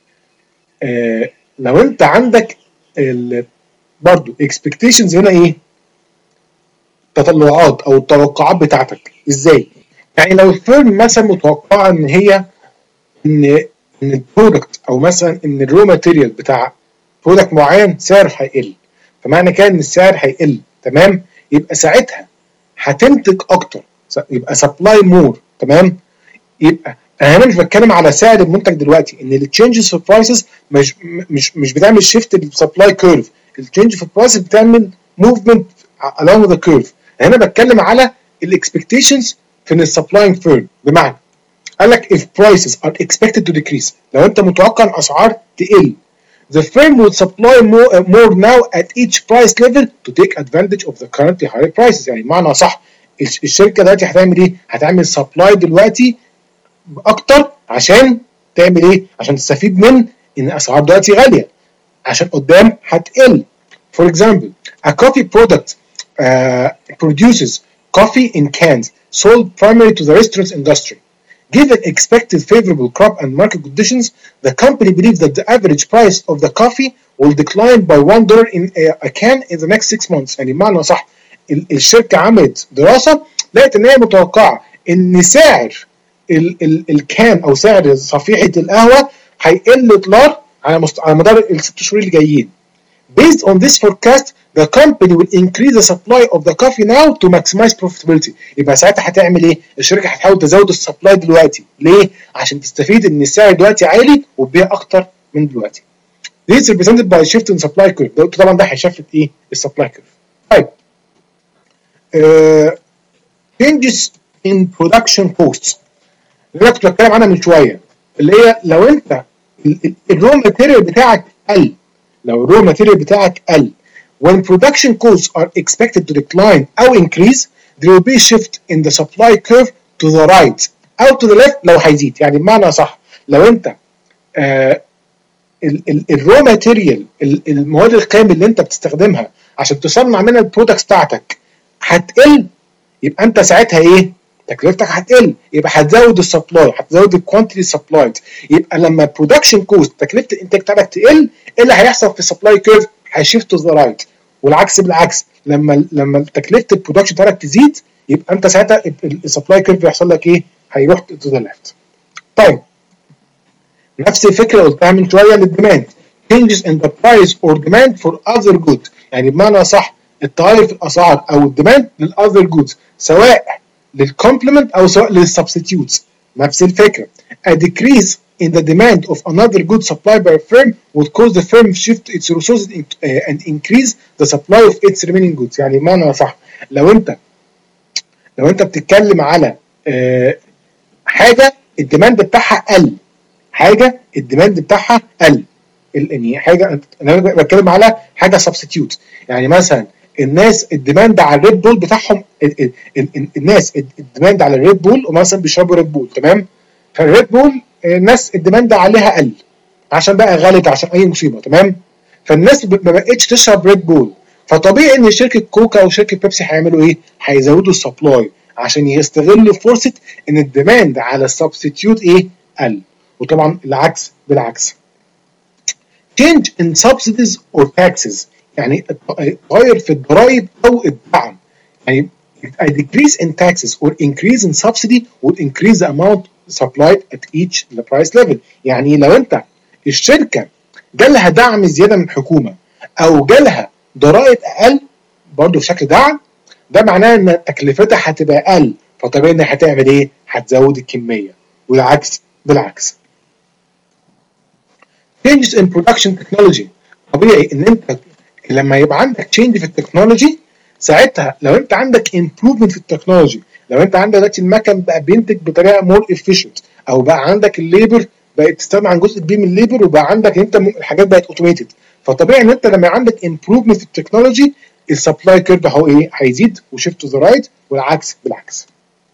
آه لو انت عندك برضو expectations هنا ايه؟ التطلعات او التوقعات بتاعتك ازاي؟ يعني لو الفيرم مثلا متوقعه ان هي ان ان البرودكت او مثلا ان الرو ماتيريال بتاع برودكت معين سعره هيقل، فمعنى كده ان السعر هيقل، تمام؟ يبقى ساعتها هتنتج اكتر، يبقى سبلاي مور، تمام؟ يبقى انا هنا مش بتكلم على سعر المنتج دلوقتي، ان التشينجز في البرايسز مش مش مش بتعمل شيفت للسبلاي كيرف، التشينج في البرايسز بتعمل موفمنت along the curve. هنا بتكلم على الاكسبكتيشنز في السبلاينج فيرم، بمعنى قال لك if prices are expected to decrease، لو انت متوقع الاسعار تقل the firm will supply more, uh, more now at each price level to take advantage of the currently higher prices. يعني بمعنى صح الشركه دلوقتي هتعمل ايه؟ هتعمل سبلاي دلوقتي اكتر عشان تعمل ايه؟ عشان تستفيد من ان الاسعار دلوقتي غاليه، عشان قدام هتقل. For example, a coffee product uh, produces coffee in cans sold primarily to the restaurant industry. Given expected favorable crop and market conditions, the company believes that the average price of the coffee will decline by one dollar in a, a can in the next six months. يعني بمعنى صح الشركة عملت دراسة لقت ان هي متوقعة ان سعر ال ال الكان او سعر صفيحة القهوة هيقل دولار على مست... على مدار الست شهور اللي جايين. Based on this forecast, the company will increase the supply of the coffee now to maximize profitability. يبقى ساعتها هتعمل ايه؟ الشركه هتحاول تزود السبلاي دلوقتي، ليه؟ عشان تستفيد ان السعر دلوقتي عالي وتبيع اكتر من دلوقتي. This is represented by shift in supply curve. طبعا ده هيشفت ايه؟ السبلاي كيرف. طيب. Uh, changes in production costs. اللي انا كنت بتكلم عنها من شويه، اللي هي لو انت الرو ماتيريال بتاعك قل، لو الرو ماتيريال بتاعك قل when production costs are expected to decline أو increase there will be shift in the supply curve to the right أو to the left لو هيزيد. يعني بمعنى صح لو أنت آه الرو ماتيريال المواد الخام اللي أنت بتستخدمها عشان تصنع منها البرودكتس بتاعتك هتقل، يبقى أنت ساعتها إيه؟ تكلفتك هتقل، يبقى هتزود السبلاي، هتزود الكوانتيتي سبلايد. يبقى لما البرودكشن كوست تكلفه الانتاج بتاعتك تقل، ايه اللي هيحصل في السبلاي كيرف؟ هيشيفت تو ذا رايت، والعكس بالعكس، لما لما تكلفه البرودكشن بتاعتك تزيد يبقى انت ساعتها السبلاي كيرف هيحصل لك ايه؟ هيروح تو ذا ليفت. طيب نفس الفكره قلتها من شويه للديماند changes in the price or demand for other goods. يعني بمعنى صح التغير في الاسعار او الديماند للاذر جودز سواء للكومبلمنت او سواء للسبستيوتس، نفس الفكره. A decrease in the demand of another good supplied by a firm would cause the firm to shift its resources and increase the supply of its remaining goods. يعني بمعنى صح لو انت لو انت بتتكلم على حاجه الديماند بتاعها قل، حاجه الديماند بتاعها قل، يعني حاجه انا بتكلم على حاجه سبستيوت. يعني مثلا الناس الديماند على الريد بول بتاعهم، الناس الديماند على الريد بول ومثلا بيشربوا ريد بول، تمام؟ فالريد بول الناس الديماند عليها قل عشان بقى غلت عشان اي مصيبه، تمام؟ فالناس ما بقتش تشرب ريد بول، فطبيعي ان شركه كوكا وشركه بيبسي هيعملوا ايه؟ هيزودوا السبلاي عشان يستغلوا فرصه ان الديماند على السبستيوت ايه؟ قل. وطبعا العكس بالعكس. change in subsidies or taxes يعني تغير في الضرائب او الدعم. يعني a decrease in taxes or increase in subsidy would increase the amount supplied at each the price level. يعني لو انت الشركه جالها دعم زياده من الحكومه او جالها ضرائب اقل برضه في شكل دعم، ده معناه ان تكلفتها هتبقى اقل، فطبيعي انها هتعمل ايه؟ هتزود الكميه، والعكس بالعكس. changes in production technology طبيعي ان انت لما يبقى عندك change في التكنولوجي ساعتها لو انت عندك improvement في التكنولوجي، لو انت عندك دلوقتي المكن بقى بينتج بطريقه مور efficient او بقى عندك الليبر بقت تستغنى عن جزء كبير من الليبر وبقى عندك انت الحاجات بقت اوتوميتد، فطبيعي ان انت لما عندك improvement في التكنولوجي السبلاي كيرف هو ايه؟ هيزيد وشيفت تو ذا رايت، والعكس بالعكس.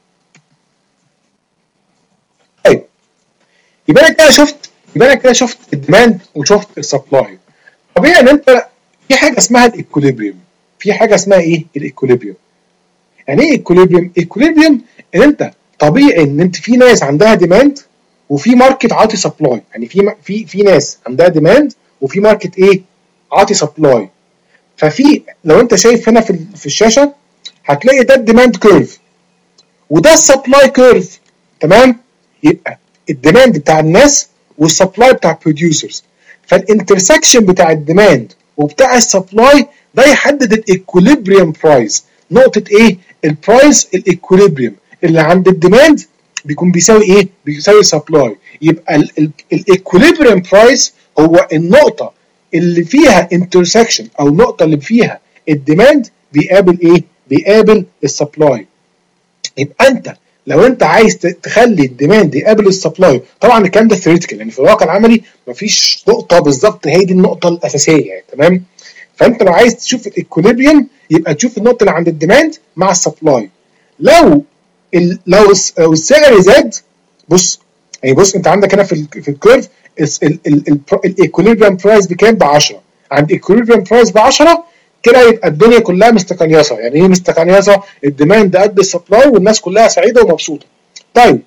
طيب يبقى انا كده شفت يبقى انا كده شفت الديماند وشفت السبلاي. طبيعي ان انت في حاجه اسمها الايكوليبريم، في حاجه اسمها ايه؟ الايكوليبريم. يعني ايه ايكوليبريم؟ ايكوليبريم ان انت طبيعي ان انت في ناس عندها ديماند وفي ماركت عاطي سبلاي، يعني في في في ناس عندها ديماند وفي ماركت ايه؟ عاطي سبلاي. ففي لو انت شايف هنا في في الشاشه هتلاقي ده الديماند كيرف وده السبلاي كيرف. تمام؟ يبقى الديماند بتاع الناس والسبلاي بتاع البروديوسرز، فالانترسكشن بتاع الديماند وبتاع السبلاي ده يحدد الايكوليبريم برايس. نقطه ايه؟ البرايس الايكوليبريم اللي عند الديماند بيكون بيساوي ايه؟ بيساوي سبلاي. يبقى الايكوليبريم برايس هو النقطه اللي فيها انترسكشن او النقطه اللي فيها الديماند بيقابل ايه؟ بيقابل السبلاي. يبقى انت لو انت عايز تخلي الديماند يقابل السبلاي، طبعا الكلام ده ثيوريتيكال، يعني في الواقع العملي مفيش نقطه بالظبط هي دي النقطه الاساسيه يعني. تمام؟ فانت لو عايز تشوف الايكوليبريم يبقى تشوف النقطه اللي عند الديماند مع السبلاي. لو ال لو السعر زاد، بص يعني بص انت عندك هنا في في الكيرف الايكوليبريم برايس بكام؟ ب عشرة. عند الايكوليبريم برايس ب عشرة كده يبقى الدنيا كلها مستقنيصه. يعني ايه مستقنيصه؟ الديماند قد السبلاي والناس كلها سعيده ومبسوطه. طيب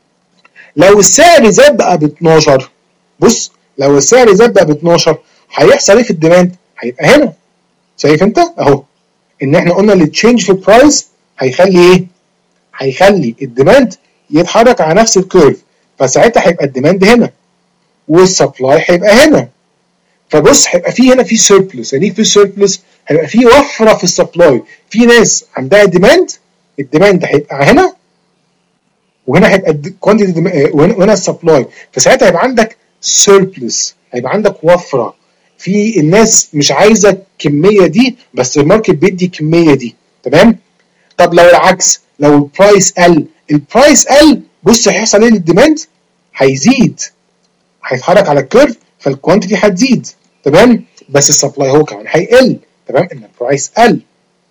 لو السعر زاد بقى ب اتناشر، بص لو السعر زاد بقى ب اتناشر هيحصل ايه في الديماند؟ هيبقى هنا شايف انت اهو ان احنا قلنا التشينج في البرايس هيخلي ايه؟ هيخلي الديماند يتحرك على نفس الكيرف، فساعتها هيبقى الديماند هنا والسبلاي هيبقى هنا. فبص هيبقى في هنا في سيربلس. يعني في سيربلس هيبقى في وفره في السبلاي، في ناس عندها ديماند، الديماند هيبقى هنا وهنا هيبقى الكوانتيتي وهنا السبلاي، فساعتها هيبقى عندك سيربلس، هيبقى عندك وفره في الناس مش عايزه الكميه دي بس الماركت بيدي الكميه دي. تمام؟ طب لو العكس، لو البرايس قل، البرايس قل بص هيحصل ايه للديماند؟ هيزيد، هيتحرك على الكيرف فالكوانتيتي هتزيد. تمام؟ بس السبلاي هو كمان هيقل. تمام؟ ان البرايس قل.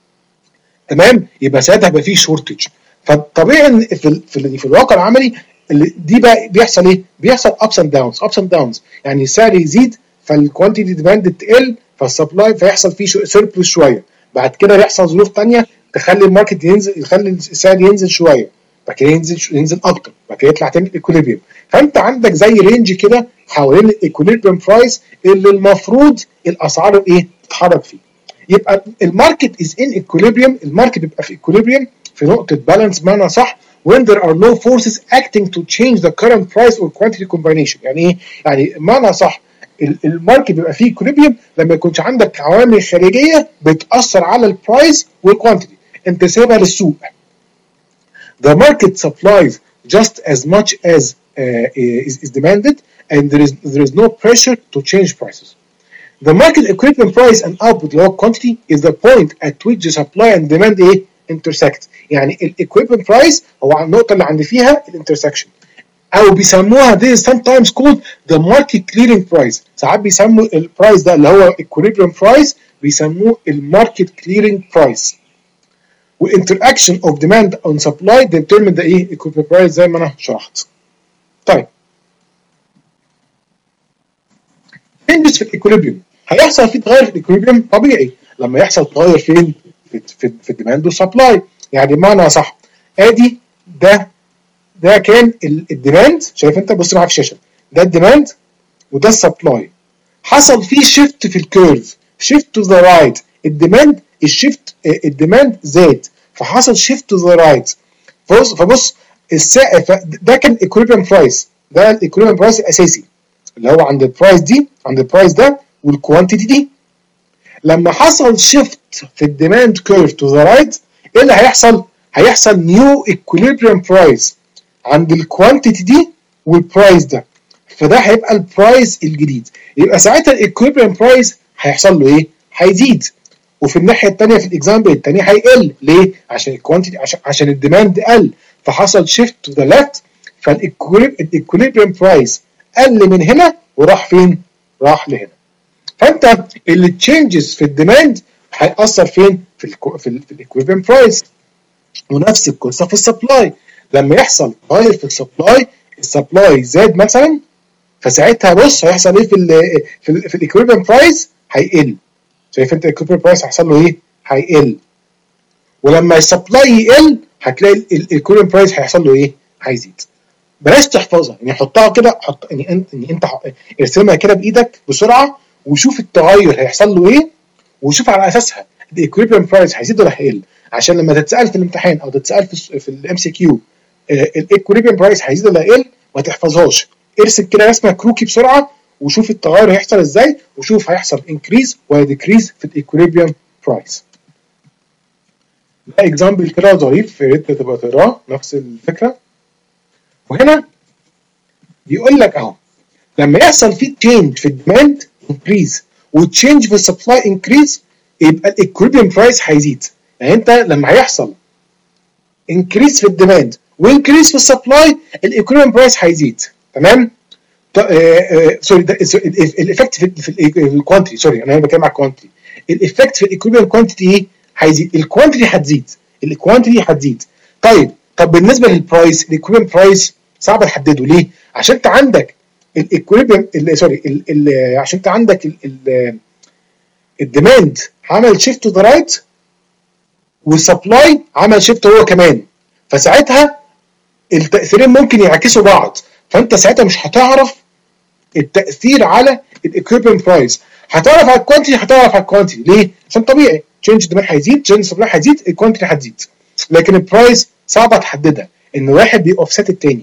تمام؟ يبقى ساعتها هيبقى فيه شورتج. فطبيعي ان في في, في الواقع العملي اللي دي بقى بيحصل ايه؟ بيحصل ابس اند داونز ابس اند داونز يعني السعر يزيد فالكوانتيتي ديماند تقل فالسبلاي فيحصل فيه سيربلس شويه، بعد كده يحصل ظروف ثانيه تخلي الماركت ينزل، يخلي السعر ينزل شويه، بعد كده ينزل ينزل اكتر، بعد كده يطلع تاني الايكوليبريم. فانت عندك زي رينج كده حوالين الايكوليبريم برايس اللي المفروض الاسعار ايه؟ تتحرك فيه. يبقى الماركت از ان ايكوليبريم، الماركت بيبقى في ايكوليبريم في نقطه بالانس بمعنى صح when there are no forces acting to change the current price or quantity combination. يعني ايه؟ يعني بمعنى صح الماركت بيبقى فيه ايكوليبريم لما يكونش عندك عوامل خارجيه بتاثر على البرايس والكوانتيتي، انت سايبها للسوق. The market supplies just as much as uh, is, is demanded and there is there is no pressure to change prices. The market equilibrium price and output low quantity is the point at which the supply and demand ايه؟ intersect. يعني الايكويبمنت برايس هو النقطه اللي عند فيها الانترسكشن، او بيسموها this is sometimes called the market clearing price. ساعات بيسموا البرايس ده اللي هو equilibrium price بيسموه الماركت clearing price. والinteraction of demand on supply determine the ايه equilibrium price زي ما انا شرحت. طيب changes في الايكوليبريم هيحصل فيه تغير في الايكوليبريم طبيعي لما يحصل تغير فين؟ في في, في الديماند والسبلاي. يعني بمعنى صح ادي ده ده كان الديماند، شايف انت بص معايا في الشاشه، ده الديماند وده السبلاي، حصل فيه شيفت في الكيرف، شيفت تو ذا رايت، الديماند الشيفت الديماند زاد فحصل شيفت تو ذا رايت. فبص فبص السقف ده كان ايكوليبريم برايس، ده الايكوليبريم برايس الاساسي اللي هو عند البرايس دي، عند البرايس ده والكوانتيتي دي. لما حصل شيفت في الديماند كيرف تو ذا رايت ايه اللي هيحصل؟ هيحصل نيو ايكوليبريم برايس عند الكوانتيتي دي والبرايس ده، فده هيبقى البرايس الجديد. يبقى ساعتها الايكوليبريم برايس هيحصل له ايه؟ هيزيد. وفي الناحيه الثانيه في الاكزامبل الثاني هيقل. ليه؟ عشان الكوانتيتي عشان عشان الديماند قل فحصل شيفت تو ذا ليفت فالايكوليبريم برايس قل من هنا وراح فين؟ راح لهنا. فانت اللي تشينجز في الديماند هيأثر فين؟ في ال في الايكوليبريم برايس. ونفس القصه في السبلاي، لما يحصل تغير في السبلاي، السبلاي زاد مثلا فساعتها بص هيحصل ايه في ال في ال في الايكوليبريم برايس؟ هيقل. شايف انت الايكوليبريم برايس هيحصل له ايه؟ هيقل. ولما السبلاي يقل هتلاقي الايكوليبريم برايس هيحصل له ايه؟ هيزيد. بلاش تحفظها يعني حطها كده، حط يعني انت يعني انت ارسمها كده بايدك بسرعه وشوف التغير هيحصل له ايه وشوف على اساسها الايكويليبريم برايس هيزيد ولا هيقل؟ عشان لما تتسال في الامتحان او تتسال في في الام سي كيو الايكويليبريم برايس هيزيد ولا هيقل ما تحفظهاش، ارسم كده رسمه كروكي بسرعه وشوف التغير هيحصل ازاي، وشوف هيحصل انكريز ولا ديكريز في الايكويليبريم برايس. ده اكزامبل كده ظريف، يا ريت تبقى تقراه نفس الفكره. وهنا بيقول لك اهو لما يحصل فيه تشينج في الديماند انكريز وتشينج في السبلاي انكريز يبقى الايكويليبريم برايس هيزيد. يعني انت لما هيحصل انكريز في الديماند وانكريز في السبلاي الايكويليبريم برايس هيزيد. تمام؟ سوري الايفكت في الكوانتيتي، سوري انا بتكلم على الكوانتيتي. الايفكت في الايكويليبريم كوانتيتي ايه؟ هيزيد، الكوانتيتي هتزيد، الكوانتيتي هتزيد. طيب طب بالنسبه للبرايس، الايكويليبريم برايس صعب تحدده ليه؟ عشان انت عندك الايكويليبريم سوري عشان انت عندك الديماند عمل شيفت تو ذا رايت والسبلاي عمل شيفت هو كمان، فساعتها التاثيرين ممكن يعكسوا بعض، فانت ساعتها مش هتعرف التاثير على الايكويليبريم برايس. هتعرف على الكوانتيتي، هتعرف على الكوانتيتي ليه؟ عشان طبيعي تشينج ديماند هيزيد، تشينج سبلاي هيزيد، الكوانتيتي هتزيد. لكن البرايس صعبه تحددها، ان واحد بيوفست الثاني.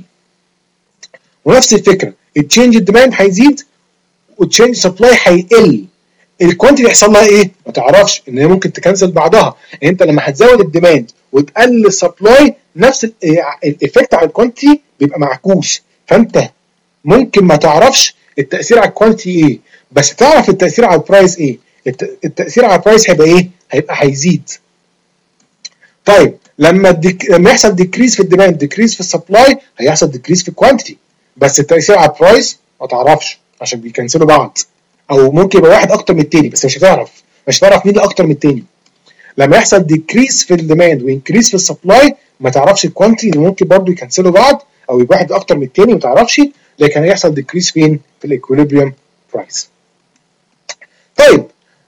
ونفس الفكره التشينج ديماند هيزيد والتشينج سبلاي هيقل، الكوانتيتي يحصل لها ايه؟ ما تعرفش، ان هي ممكن تكنسل بعضها. يعني انت لما هتزود الديماند وتقلل السبلاي نفس الايفكت على الكوانتيتي بيبقى معكوس، فانت ممكن ما تعرفش التاثير على الكوانتيتي ايه، بس تعرف التاثير على البرايس ايه. التاثير على البرايس هيبقى ايه؟ هيبقى هيزيد. طيب لما الديك... لما يحصل ديكريز في الديماند ديكريز في السبلاي هيحصل ديكريز في الكوانتيتي، بس التاثير على البرايس ما تعرفش عشان بيكنسلوا بعض، او ممكن يبقى واحد اكتر من التاني بس مش هتعرف مش هتعرف مين اللي اكتر من التاني. لما يحصل ديكريز في الديماند وانكريز في السبلاي ما تعرفش الكوانتيتي، اللي ممكن برضو يكنسلوا بعض او يبقى واحد اكتر من التاني ما تعرفش، لكن هيحصل ديكريز فين؟ في الايكويليبريم برايس. طيب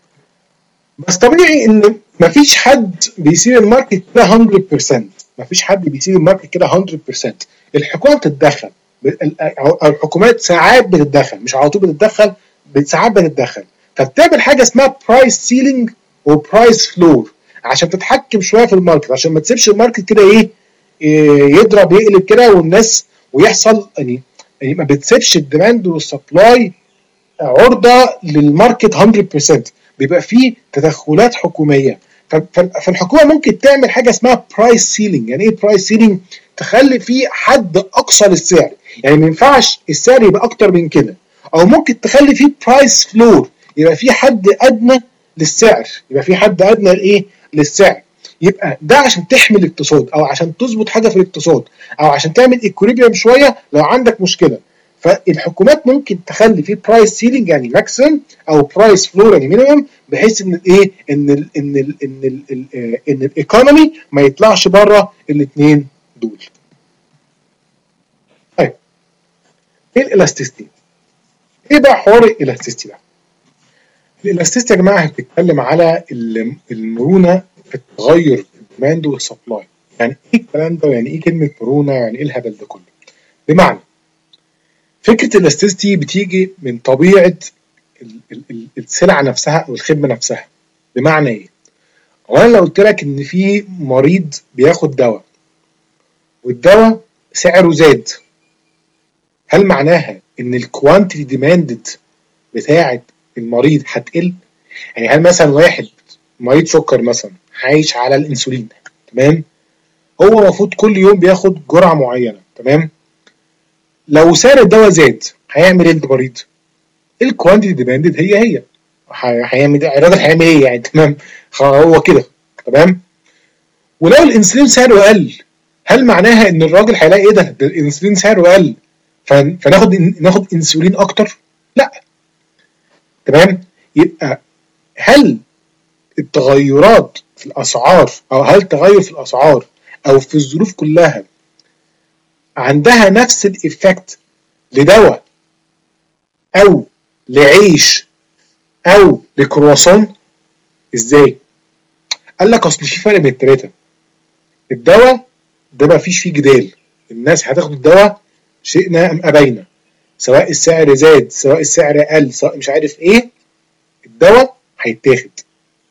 بس طبيعي ان مفيش حد بيسير الماركت كده مية بالمية، مفيش حد بيسير الماركت كده مية بالمية. الحكومه بتتدخل، الحكومات ساعات بتتدخل، مش على طول بتتدخل، ساعات بتتدخل، فبتعمل حاجه اسمها برايس سيلينج وبرايس فلور عشان تتحكم شويه في الماركت، عشان ما تسيبش الماركت كده ايه يضرب يقلب كده والناس ويحصل يعني يعني ما بتسيبش الديماند والسبلاي عرضه للماركت مية بالمية، بيبقى فيه تدخلات حكوميه. فالحكومه ممكن تعمل حاجه اسمها برايس سيلينج. يعني ايه برايس سيلينج؟ تخلي فيه حد اقصى للسعر، يعني ما ينفعش السعر يبقى اكتر من كده، او ممكن تخلي فيه برايس فلور، يبقى فيه حد ادنى للسعر، يبقى فيه حد ادنى لايه؟ للسعر. يبقى ده عشان تحمي الاقتصاد او عشان تظبط حاجه في الاقتصاد او عشان تعمل ايكوليبريم شويه لو عندك مشكله. فالحكومات ممكن تخلي فيه برايس سيلينج يعني ماكسيمم او برايس فلور يعني مينيمم، بحيث ان الايه ان ال ان ال ان ال ان الايكونومي ما يطلعش بره الاثنين دول. طيب ايه الالاستيستي؟ ايه بقى حوار الالاستيستي ده؟ الالاستيستي يا جماعه بتتكلم على المرونه في التغير في الديماند والسبلاي. يعني ايه الكلام ده؟ يعني ايه كلمه مرونه؟ يعني ايه الهبل ده كله؟ بمعنى فكره الالاستيستي بتيجي من طبيعه السلعه نفسها او الخدمه نفسها. بمعنى ايه؟ وانا لو قلت لك ان في مريض بياخد دواء والدواء سعره زاد، هل معناها ان الكوانتيتي ديماندد بتاعه المريض هتقل؟ يعني هل مثلا واحد مريض سكر مثلا عايش على الانسولين، تمام، هو المفروض كل يوم بياخد جرعه معينه، تمام، لو سعر الدواء زاد هيعمل ايه المريض؟ الكوانتيتي ديماندد هي هي هيعمل الراجل هيعمل ايه يعني؟ تمام، هو كده، تمام. ولو الانسولين سعره قل، هل معناها ان الراجل هيلاقي ايه ده؟ ده الانسولين سعره قل فناخد ناخد انسولين اكتر؟ لا، تمام. يبقى هل التغيرات في الاسعار او هل تغير في الاسعار او في الظروف كلها عندها نفس الايفكت لدواء او لعيش او لكرواسون؟ ازاي؟ قال لك اصل في فرق بين الثلاثه. الدواء ده ما فيش فيه جدال، الناس هتاخد الدواء شئنا ام ابينا، سواء السعر زاد سواء السعر قل سواء مش عارف ايه، الدواء هيتاخد.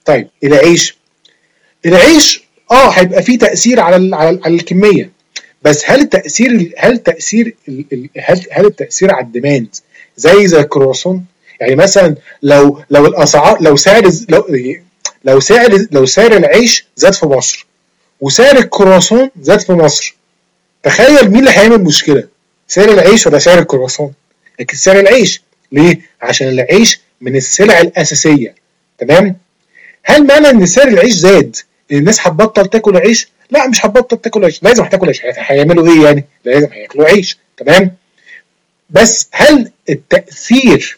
طيب العيش، العيش اه هيبقى فيه تاثير على ال على, ال على الكميه، بس هل التاثير هل تاثير ال ال هل هل التاثير على الديماند زي زي الكرواسون؟ يعني مثلا لو لو الاسعار لو سعر لو لو سعر لو سعر العيش زاد في مصر وسعر الكرواسون زاد في مصر، تخيل مين اللي هيعمل مشكله؟ سعر العيش ولا سعر الكرواسون؟ لكن سعر العيش. ليه؟ عشان العيش من السلع الاساسيه. تمام؟ هل معنى ان سعر العيش زاد ان الناس هتبطل تاكل عيش؟ لا، مش هتبطل تاكل عيش، لازم هتاكل عيش. هيعملوا ايه يعني؟ لازم هياكلوا عيش. تمام؟ بس هل التاثير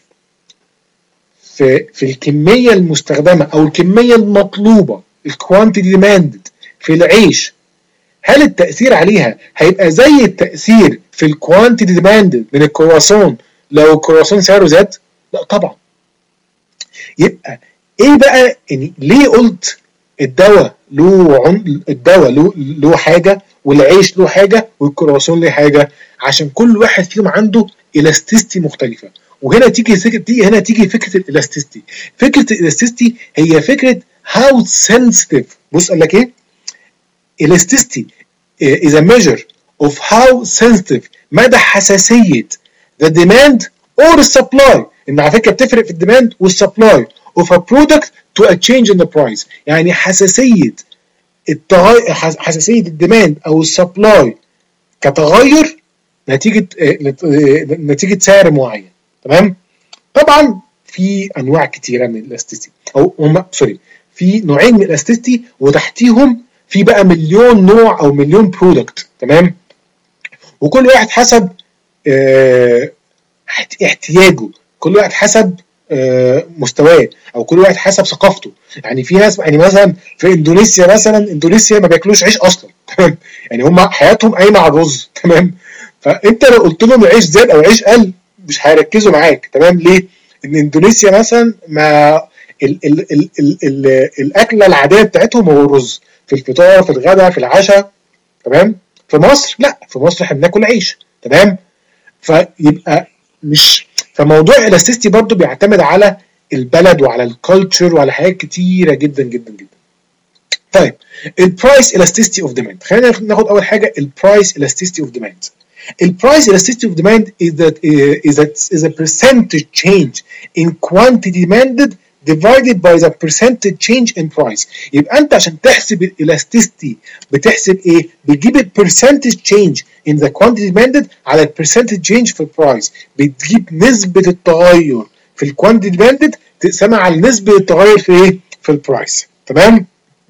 في في الكميه المستخدمه او الكميه المطلوبه، الكوانتيتي ديماندد في العيش، هل التاثير عليها هيبقى زي التاثير في الكوانتيتي ديماندد من الكرواسون لو الكرواسون سعره زاد؟ لا طبعا. يبقى ايه بقى يعني ليه قلت الدواء له عن... الدواء له له حاجه والعيش له حاجه والكرواسون له حاجه؟ عشان كل واحد فيهم عنده الاستيستي مختلفه. وهنا تيجي تيجي هنا تيجي فكره الالاستيستي. فكره الالاستيستي هي فكره هاو سنسيتيف. بص قال لك ايه؟ elasticity is a measure of how sensitive، مدى حساسيه the demand or supply. ان على فكره بتفرق في الديماند والسبلاي of a product to a change in the price. يعني حساسيه التغير، حساسيه الديماند او السبلاي كتغير نتيجه نتيجه سعر معين. تمام؟ طبعا في انواع كتيره من الالاستيستي، او هم سوري في نوعين من الالاستيستي وتحتيهم في بقى مليون نوع او مليون برودكت. تمام؟ وكل واحد حسب اه احتياجه، كل واحد حسب اه مستواه، او كل واحد حسب ثقافته. يعني في ناس يعني مثلا في اندونيسيا مثلا اندونيسيا ما بياكلوش عيش اصلا. تمام؟ يعني هم حياتهم قايمه على الرز. تمام؟ فانت لو قلت لهم العيش زاد او عيش قل مش هيركزوا معاك. تمام؟ ليه؟ ان اندونيسيا مثلا ما ال ال ال ال ال الاكله العاديه بتاعتهم هو الرز في الفطار في الغداء في العشاء. تمام؟ في مصر لا، في مصر احنا بناكل عيش. تمام؟ فيبقى مش فموضوع الالاستيستي برضو بيعتمد على البلد وعلى الكالتشر وعلى حاجات كتيره جدا جدا جدا. طيب البرايس الاستيستي اوف ديماند، خلينا ناخد اول حاجه البرايس الاستيستي اوف ديماند. البرايس elasticity of demand is that uh, is that is a percentage change in quantity demanded divided by the percentage change in price. يبقى انت عشان تحسب الالاستيستي بتحسب ايه؟ بتجيب ال percentage change in the quantity demanded على ال percentage change في البرايس. بتجيب نسبة التغير في ال quantity demanded تقسمها على نسبة التغير في ايه؟ في البرايس. تمام؟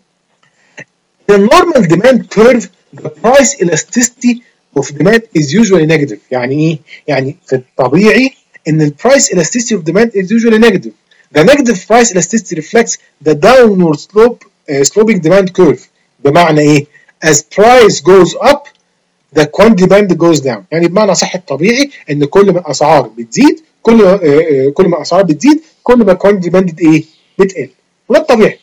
The normal demand curve the price elasticity of demand is usually negative. يعني ايه؟ يعني في الطبيعي ان ال price elasticity of demand is usually negative. The negative price elasticity reflects the downward slope uh, sloping demand curve. بمعنى ايه؟ as price goes up the quantity demand goes down. يعني بمعنى صح الطبيعي ان كل ما الاسعار بتزيد كل ما uh, كل ما الاسعار بتزيد كل ما quantity demand ايه؟ بتقل. وده الطبيعي.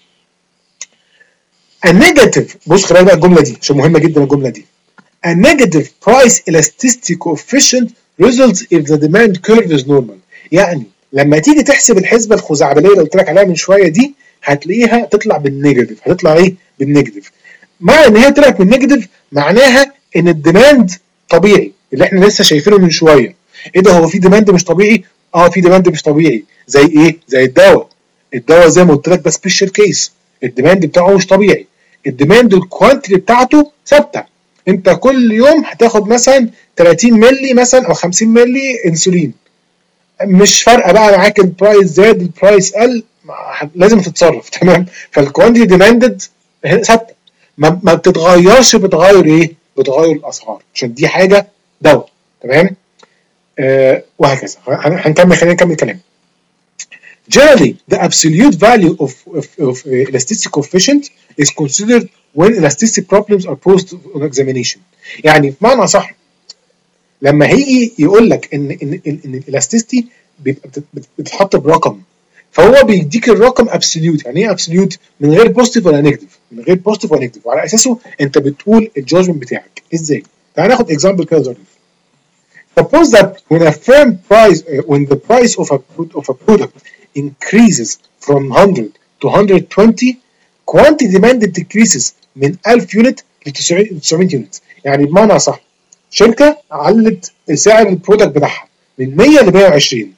A negative، بص خلي بقى الجمله دي عشان مهمه جدا الجمله دي. A negative price elasticity coefficient results if the demand curve is normal. يعني لما تيجي تحسب الحسبه الخزعبليه اللي قلت لك عليها من شويه دي هتلاقيها تطلع بالنيجاتيف. هتطلع ايه؟ بالنيجاتيف. معنى ان هي طلعت بالنيجاتيف معناها ان الديماند طبيعي اللي احنا لسه شايفينه من شويه. ايه ده؟ هو في ديماند مش طبيعي؟ اه في ديماند مش طبيعي. زي ايه؟ زي الدواء. الدواء زي ما قلت لك ده سبيشال كيس، الديماند بتاعه مش طبيعي. الديماند الكوانتيتي بتاعته ثابته. انت كل يوم هتاخد مثلا ثلاثين مللي مثلا او خمسين مللي انسولين، مش فارقه بقى معاك البرايس زاد البرايس قل، لازم تتصرف. تمام؟ فالكوانتيتي ديماندد ثابته ما, ما بتتغيرش. بتغير ايه؟ بتغير الاسعار عشان دي حاجه دواء. تمام؟ آه وهكذا. هنكمل خلينا نكمل كلام. Generally, the absolute value of, of, of uh, elasticity coefficient is considered when elasticity problems are posed on examination. يعني بمعنى صح لما هيجي يقول لك ان ان ان الالاستيستي بيبقى بتتحط برقم، فهو بيديك الرقم absolute. يعني ايه absolute؟ من غير بوزيتيف ولا نيجاتيف، من غير بوزيتيف ولا نيجاتيف، وعلى اساسه انت بتقول الجادجمنت بتاعك. ازاي؟ تعال ناخد اكزامبل كده ظريف. Suppose that when a firm price uh, when the price of a of a product increases from one hundred to مئتين وعشرين quantity demanded decreases من ألف يونت ل تسعمية يونت. يعني بمعنى صح شركه علت سعر البرودكت بتاعها من مية ل مية وعشرين،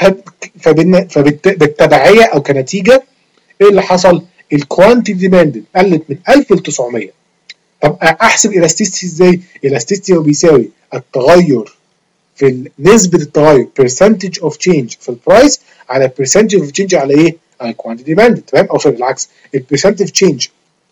فبالتبعيه او كنتيجه ايه اللي حصل؟ الكوانتيتي ديماندد قلت من ألف ل تسعمية. طب احسب الاستيستي ازاي؟ الاستيستي هو بيساوي التغير في نسبه التغير percentage of change في البرايس على percentage of change على ايه؟ على الكوانتيتي ديماندد. تمام؟ او سوري العكس، البرسنتج تشينج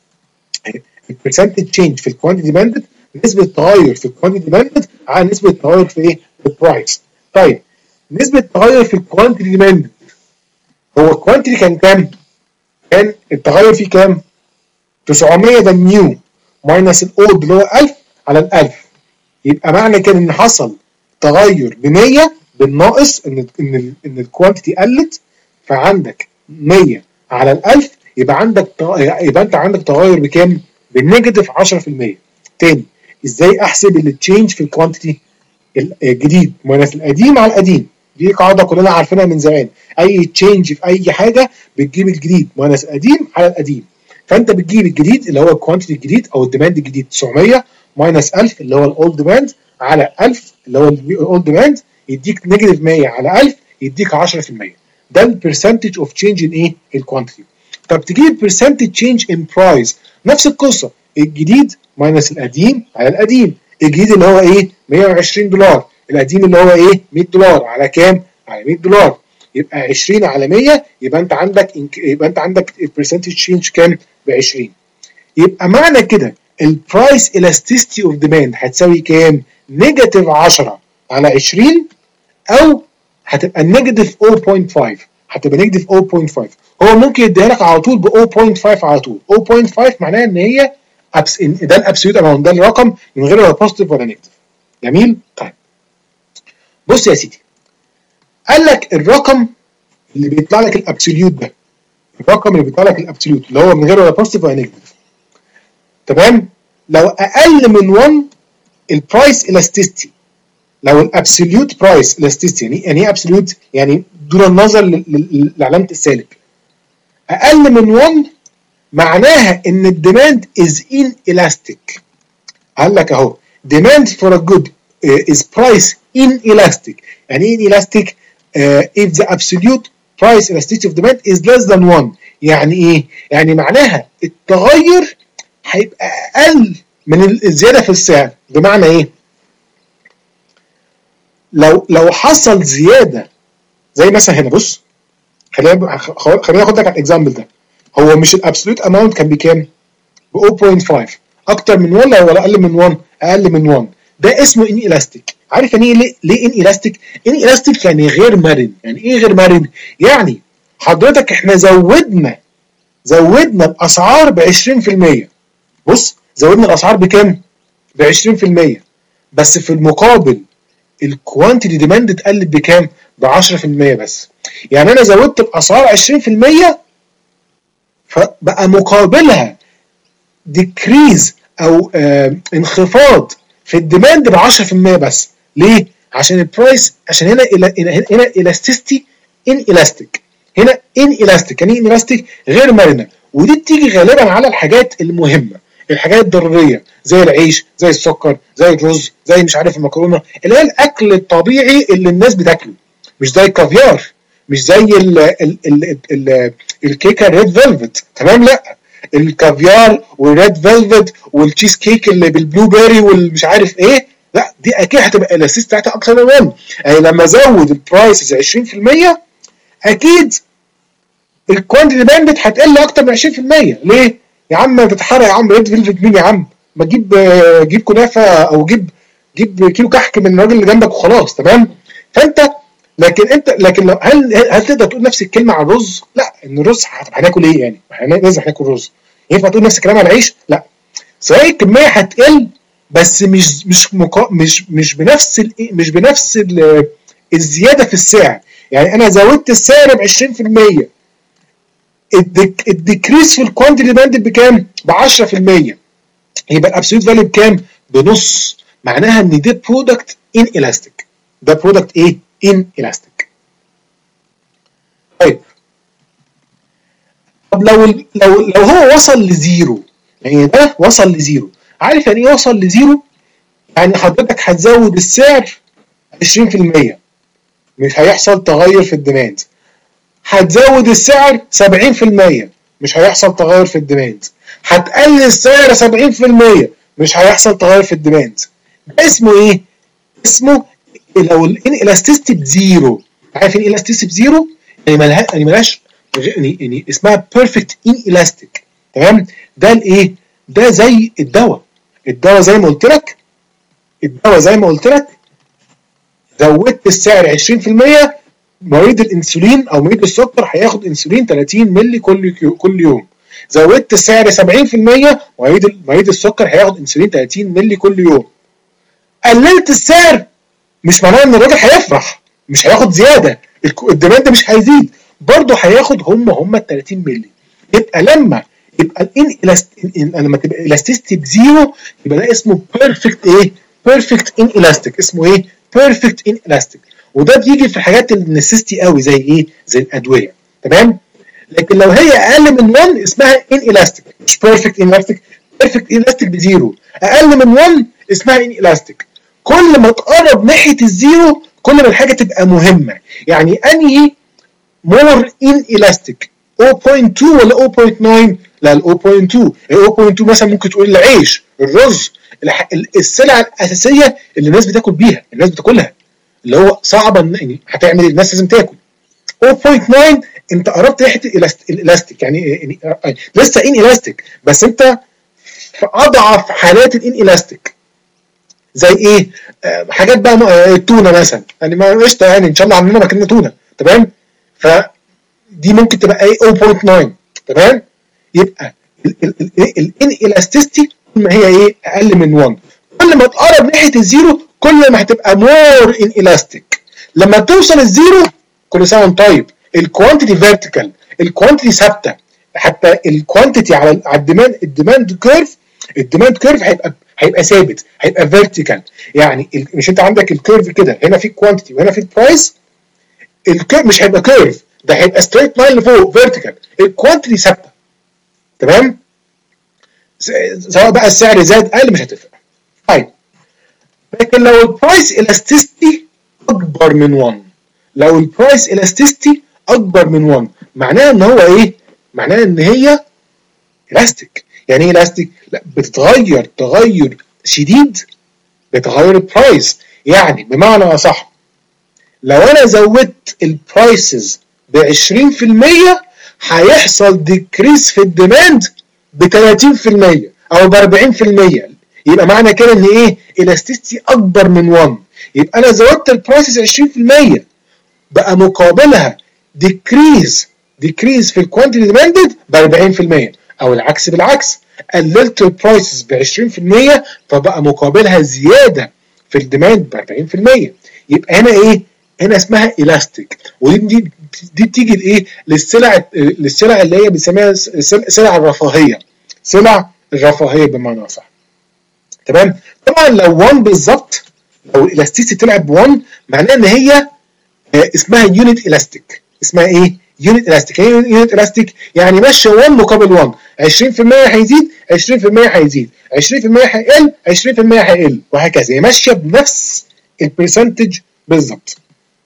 البرسنتج تشينج في الكوانتيتي ديماندد نسبه التغير في الكوانتيتي ديماندد على نسبه التغير في ايه؟ في البرايس. طيب نسبه التغير في الكوانتيتي ديماندد، هو الكوانتيتي كان كام؟ كان التغير فيه كام؟ تسعمية ده النيو ماينس الاولد اللي هو ألف على ال ألف. يبقى معنى كده ان حصل تغير ب مية بالناقص ان ان ان الكوانتيتي قلت، فعندك مية على ال ألف، يبقى عندك يبقى انت عندك تغير بكام؟ بالنيجاتيف عشرة في المية. تاني ازاي احسب التشينج في الكوانتيتي؟ الجديد ماينس القديم على القديم، دي قاعده كلنا عارفينها من زمان. اي تشينج في اي حاجه بتجيب الجديد ماينس القديم على القديم. فانت بتجيب الجديد اللي هو الكوانتيتي الجديد او الديماند الجديد تسعمية ماينس ألف اللي هو الاولد ديماند على ألف اللي هو الاولد ديماند، يديك نيجاتيف مية على ألف يديك عشرة في المية. ده البرسنتج اوف تشينج ان ايه؟ الكوانتيتي. طب تجيب البرسنتج تشينج ان برايس، نفس القصه، الجديد ماينس القديم على القديم. الجديد اللي هو ايه؟ مية وعشرين دولار، القديم اللي هو ايه؟ مية دولار، على كام؟ على مية دولار. يبقى عشرين على مية، يبقى انت عندك يبقى انت عندك البرسنتج تشينج كام؟ ب عشرين. يبقى معنى كده البرايس elasticity اوف ديماند هتساوي كام؟ نيجاتيف عشرة على عشرين، او هتبقى نيجاتيف صفر فاصلة خمسة، هتبقى نيجاتيف صفر فاصلة خمسة. هو ممكن يديها لك على طول ب صفر فاصلة خمسة على طول. صفر فاصلة خمسة معناها ان هي أبس... ده الابسوليوت اماونت، ده الرقم من غير ولا بوزيتيف ولا نيجاتيف. جميل؟ طيب بص يا سيدي، قال لك الرقم اللي بيطلع لك الابسوليوت ده، الرقم اللي بيطلع لك الابسوليوت اللي هو من غير ولا بوزيتيف ولا نيجاتيف، تمام؟ لو اقل من واحد البرايس elasticity، لو الابسوليوت برايس elasticity يعني يعني ايه ابسوليوت؟ يعني دون النظر لعلامه السالب، اقل من واحد معناها ان الديماند از ان elastic. قال لك اهو demand for a good uh, is price inelastic. يعني ايه inelastic؟ uh, if the absolute price elasticity of demand is less than one. يعني ايه؟ يعني معناها التغير هيبقى اقل من الزياده في السعر. بمعنى ايه؟ لو لو حصل زياده زي مثلا هنا، بص خلينا خلينا ناخد لك على الاكزامبل ده. هو مش الابسولوت اماونت كان بكام؟ ب صفر فاصلة خمسة، اكتر من واحد ولا اقل من واحد؟ اقل من واحد. ده اسمه ان الاستيك. عارف يعني ايه؟ ليه ليه ان الاستيك؟ ان الاستيك يعني غير مرن. يعني ايه غير مرن؟ يعني حضرتك احنا زودنا زودنا الاسعار ب عشرين في المية. بص زودنا الاسعار بكام؟ ب عشرين في المية، بس في المقابل الكوانتيتي ديماند اتقلت بكام؟ ب عشرة في المية بس. يعني انا زودت الاسعار عشرين في المية، فبقى مقابلها ديكريز او آه انخفاض في الديماند ب عشرة في المية بس. ليه؟ عشان البرايس، عشان هنا هنا هنا الاستيستي ان الاستيك، هنا ان الاستيك. يعني ان الاستيك غير مرنه، ودي بتيجي غالبا على الحاجات المهمه، الحاجات الضروريه زي العيش، زي السكر، زي الرز، زي مش عارف المكرونه، اللي هي الاكل الطبيعي اللي الناس بتاكله، مش زي الكافيار، مش زي ال ال ال ال الكيكه ريد فيلفت. تمام؟ لا، الكافيار والريد فيلفت والتشيز كيك اللي بالبلو بيري والمش عارف ايه، لا دي اكيد هتبقى الاستيستي بتاعتها اكتر من واحد. يعني لما ازود البرايسز عشرين في المية اكيد الكوانتيتي باندت هتقل اكتر من عشرين في المية. ليه؟ يا عم بتتحرق يا عم، ريد فيلفت مين يا عم؟ ما تجيب جيب كنافه او جيب جيب كيلو كحك من الراجل اللي جنبك وخلاص. تمام؟ فانت لكن انت لكن لو هل هل تقدر تقول نفس الكلمه على الرز؟ لا، ان الرز هناكل ايه يعني؟ احنا لازم هناكل رز. ينفع تقول نفس الكلام على العيش؟ لا. صحيح الكميه هتقل، بس مش مش مقا... مش مش بنفس ال... مش بنفس ال... الزياده في السعر. يعني انا زودت السعر ب عشرين في المية، الديك... الديكريس في الكوانتيتي باند بكام؟ ب عشرة في المية. يبقى الابسوليوت فاليو بكام؟ بنص. معناها ان ده برودكت ان الاستيك. ده برودكت ايه؟ ان الاستيك. طيب طب لو لو لو هو وصل لزيرو، يعني ده وصل لزيرو، عارف يعني ايه وصل لزيرو؟ يعني حضرتك هتزود السعر عشرين في المية مش هيحصل تغير في الديماند، هتزود السعر سبعين في المية مش هيحصل تغير في الديماند، هتقلل السعر سبعين في المية مش هيحصل تغير في الديماند. ده اسمه ايه؟ اسمه لو الان الاستيستي بزيرو. عارف ايه الاستيستي بزيرو؟ يعني ملها يعني ملهاش يعني, يعني اسمها بيرفكت ان الاستيك. تمام؟ ده الايه؟ ده زي الدواء. الدواء زي ما قلت لك الدواء زي ما قلت لك زودت السعر عشرين في المية، مريض الانسولين او مريض السكر هياخد انسولين ثلاثين مللي كل كل يوم. زودت السعر سبعين في المية، مريض مريض السكر هياخد انسولين ثلاثين مللي كل يوم. قللت السعر مش معناه ان الراجل هيفرح، مش هياخد زياده، الديماند مش هيزيد، برضه هياخد هم هم ال ثلاثين مللي. يبقى لما يبقى الان لما تبقى الاستيستي بزيرو يبقى ده اسمه بيرفكت ايه؟ بيرفكت ان الاستيك. اسمه ايه؟ بيرفكت ان الاستيك. وده بيجي في الحاجات اللي نسيستي قوي زي ايه؟ زي الادويه. تمام؟ لكن لو هي اقل من واحد اسمها ان الاستيك، مش بيرفكت ان الاستيك. بيرفكت ان الاستيك بزيرو، اقل من واحد اسمها ان الاستيك. كل ما تقرب ناحيه الزيرو كل ما الحاجه تبقى مهمه. يعني انهي مور ان الاستيك؟ صفر فاصلة اتنين ولا صفر فاصلة تسعة؟ لا ال صفر فاصلة اتنين. ال صفر فاصلة اتنين مثلا ممكن تقول العيش، الرز، السلع الاساسيه اللي الناس بتاكل بيها، الناس بتاكلها، اللي هو صعبه يعني هتعمل الناس لازم تاكل. صفر فاصلة تسعة انت قربت ناحيه الالاستيك، يعني, يعني لسه ان الاستيك بس انت في اضعف حالات الان الاستيك. زي ايه؟ آه حاجات بقى التونه مثلا، يعني ما قشطه يعني ان شاء الله عندنا مكاننا تونه. تمام؟ فدي ممكن تبقى ايه؟ صفر فاصلة تسعة. تمام؟ يبقى الان الاستيستي ما هي ايه؟ اقل من واحد. كل ما تقرب ناحيه الزيرو كل ما هتبقى مور ان الاستيك. لما توصل الزيرو كل سنه وانت طيب، الكوانتيتي فيرتيكال، الكوانتيتي ثابته. حتى الكوانتيتي على على الديماند الديماند كيرف الديماند كيرف هيبقى هيبقى ثابت، هيبقى فيرتيكال. يعني مش انت عندك الكيرف كده، هنا في الكوانتيتي وهنا في البرايس، الكيرف مش هيبقى كيرف، ده هيبقى ستريت لاين لفوق فيرتيكال. الكوانتيتي ثابته. تمام؟ سواء بقى السعر زاد قل مش هتفرق. طيب لكن لو البرايس الاستيستي اكبر من واحد، لو البرايس الاستيستي اكبر من واحد معناه ان هو ايه؟ معناه ان هي الاستيك. يعني ايه الاستيك؟ لا بتتغير تغير شديد، بتغير البرايس. يعني بمعنى اصح لو انا زودت البرايسز ب عشرين في المية هيحصل ديكريس في الديماند ب ثلاثين في المية او ب أربعين في المية. يبقى معنى كده ان ايه؟ الاستيستي اكبر من واحد. يبقى انا زودت البرايسز عشرين في المية بقى مقابلها ديكريز ديكريز في الكوانتيتي ديماندد ب أربعين في المية، او العكس بالعكس، قللت البرايسز ب عشرين في المية فبقى مقابلها زياده في الديماند ب أربعين في المية. يبقى هنا ايه؟ هنا اسمها الاستيك. ودي دي, دي بتيجي لايه؟ للسلع للسلع اللي هي بنسميها سلع الرفاهيه، سلع الرفاهيه بمعنى صح. تمام؟ طبعا لو واحد بالظبط، لو الاستيستي طلعت ب واحد معناه ان هي اسمها يونت الاستيك. اسمها ايه؟ يونت الاستيك. يعني يونت الاستيك يعني ماشيه واحد مقابل واحد، عشرين في المية هيزيد عشرين في المية هيزيد، عشرين في المية هيقل عشرين في المية هيقل، وهكذا. هي ماشيه بنفس البرسنتج بالظبط.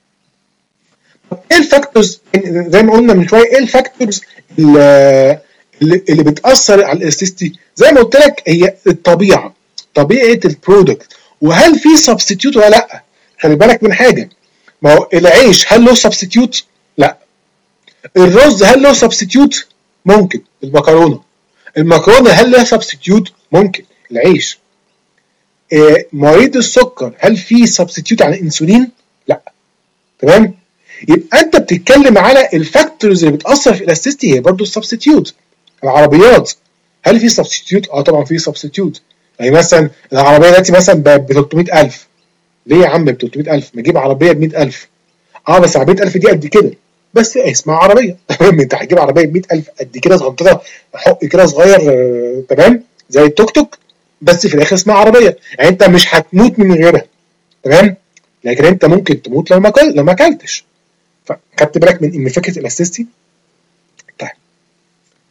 ايه الفاكتورز زي ما قلنا من شويه؟ ايه الفاكتورز اللي, اللي بتاثر على الاستيستي؟ زي ما قلت لك هي الطبيعه، طبيعه البرودكت، وهل في سبستيتيوت ولا لا. خلي بالك من حاجه، ما هو العيش هل له سبستيتيوت؟ لا. الرز هل له سبستيتيوت؟ ممكن. المكرونه المكرونه هل لها سبستيتيوت؟ ممكن. العيش. إيه مريض السكر هل في سبستيتيوت عن الانسولين؟ لا. تمام؟ يبقى انت بتتكلم على الفاكتورز اللي بتاثر في الاستيستي، هي برضو السبستيتيوت. العربيات هل في سبستيتيوت؟ اه طبعا في سبستيتيوت. يعني مثلا العربيه دلوقتي مثلا ب ثلاثمية ألف، ليه يا عم ب ثلاثمية ألف؟ ما اجيب عربيه ب مية ألف. اه بس عربيه ألف دي قد كده، بس اسمها عربيه. انت هتجيب عربيه ب مية ألف قد كده صغنطه، حق كده صغير، آه، تمام، زي التوك توك، بس في الاخر اسمها عربيه. يعني انت مش هتموت من غيرها. تمام؟ لكن انت ممكن تموت لو ما لو ما اكلتش. فخدت بالك من من فكره الاستيستي؟ طيب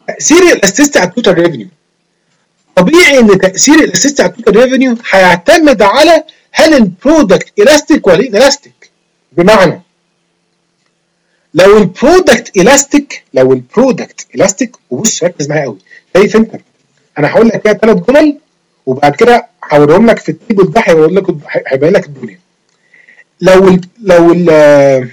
تاثير الاستيستي على التوتال ريفينيو. طبيعي ان تاثير الاستيستي على التوتال ريفينيو هيعتمد على هل البرودكت الاستيك ولا الاستيك. بمعنى لو البرودكت الاستيك لو البرودكت الاستيك وبص ركز معايا قوي، شايف انت انا هقول لك كده ثلاث جمل وبعد كده هوريهم لك في التيبل ده، هيقول لك هيبين لك الدنيا. لو ال لو ال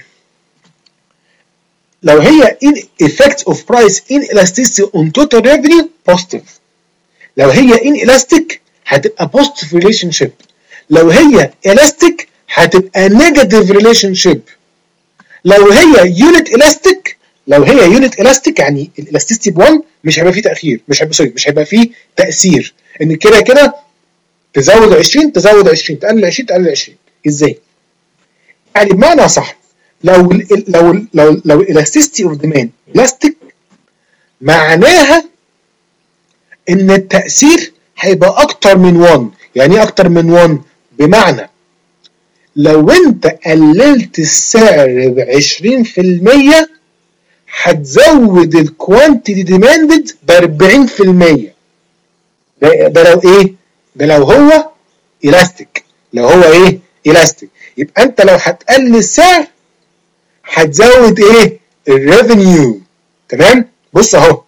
لو هي in effect of price inelasticity on total revenue positive. لو هي inelastic هتبقى positive relationship. لو هي elastic هتبقى negative relationship. لو هي unit elastic لو هي unit elastic يعني الالاستيستي ب واحد مش هيبقى فيه تاخير، مش هيبقى سوري مش هيبقى فيه تاثير، ان كده كده تزود عشرين تزود عشرين تقلل عشرين تقلل عشرين. ازاي؟ يعني بمعنى صح، لو ال لو ال لو لو الاستيستي اوف ديماند الاستيك معناها ان التاثير هيبقى اكتر من واحد. يعني ايه اكتر من واحد؟ بمعنى لو انت قللت السعر ب عشرين في المية هتزود الكوانتيتي ديماندد ب أربعين في المية. ده, ده لو ايه؟ ده لو هو الاستيك. لو هو ايه؟ الاستيك. يبقى انت لو هتقلل السعر هتزود ايه؟ الريفينيو. تمام؟ بص اهو،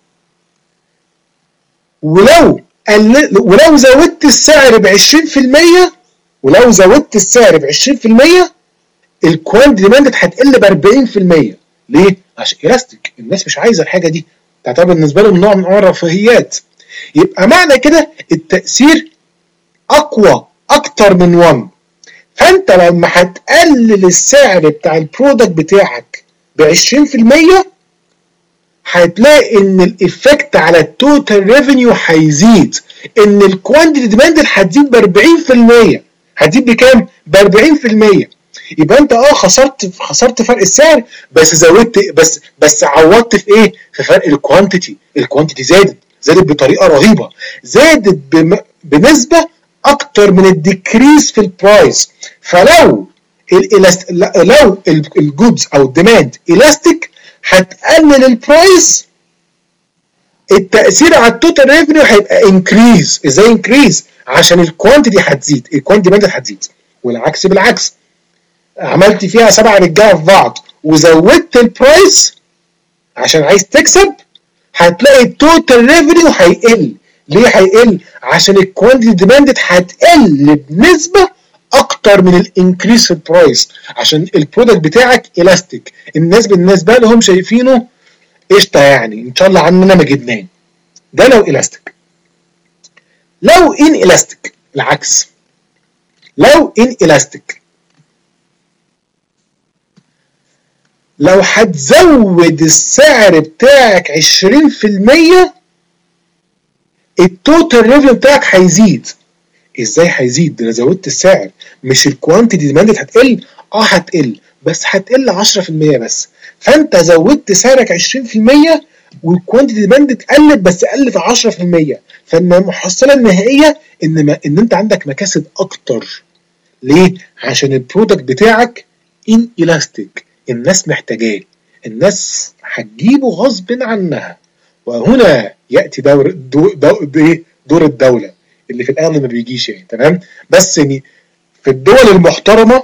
ولو قلل ولو زودت السعر ب عشرين في المية ولو زودت السعر ب عشرين في المية الكوانتيتي ديماند هتقل ب أربعين في المية. ليه؟ عشان الاستيك، الناس مش عايزه الحاجه دي، تعتبر بالنسبه لهم نوع من انواع الرفاهيات. يبقى معنى كده التاثير اقوى اكتر من واحد. فانت لما هتقلل السعر بتاع البرودكت بتاعك ب عشرين في المية هتلاقي ان الايفكت على التوتال ريفينيو هيزيد، ان الكوانتيتي ديماند هتزيد ب أربعين في المية. هتزيد بكام؟ ب أربعين في المية. يبقى انت اه خسرت خسرت فرق السعر، بس زودت بس بس عوضت في ايه؟ في فرق الكوانتيتي. الكوانتيتي زادت زادت بطريقه رهيبه، زادت بنسبه اكتر من الديكريس في البرايس. فلو الإلاست... لو الجودز او الديماند الاستيك هتقلل البرايس، التاثير على التوتال ريفينيو هيبقى انكريز. ازاي انكريز؟ عشان الكوانتيتي هتزيد، الكوانتيتي ديماند هتزيد. والعكس بالعكس، عملت فيها سبعه رجاله في بعض وزودت البرايس عشان عايز تكسب، هتلاقي التوتال ريفينيو هيقل. ليه هيقل؟ عشان الكوانتيتي ديماند هتقل بنسبه اكتر من الانكريس في البرايس، عشان البرودكت بتاعك الاستيك. الناس بالنسبه لهم شايفينه قشطه، يعني ان شاء الله عننا ما جبناه. ده لو الاستيك. لو ان الاستيك العكس، لو ان الاستيك لو هتزود السعر بتاعك عشرين في المية التوتال ريفينيو بتاعك هيزيد. ازاي هيزيد؟ ده انا زودت السعر، مش الكوانتيتي ديماند هتقل. اه هتقل بس هتقل عشرة في المية بس. فانت زودت سعرك عشرين في المية والكوانتيتي ديماند قلت بس قلت عشرة في المية. فالمحصله النهائيه ان ما ان انت عندك مكاسب اكتر. ليه؟ عشان البرودكت بتاعك ان الاستيك، الناس محتاجاه، الناس هتجيبه غصب عنها. وهنا ياتي دور دور, دور, دور الدوله اللي في الاغلب ما بيجيش يعني. تمام؟ بس يعني في الدول المحترمه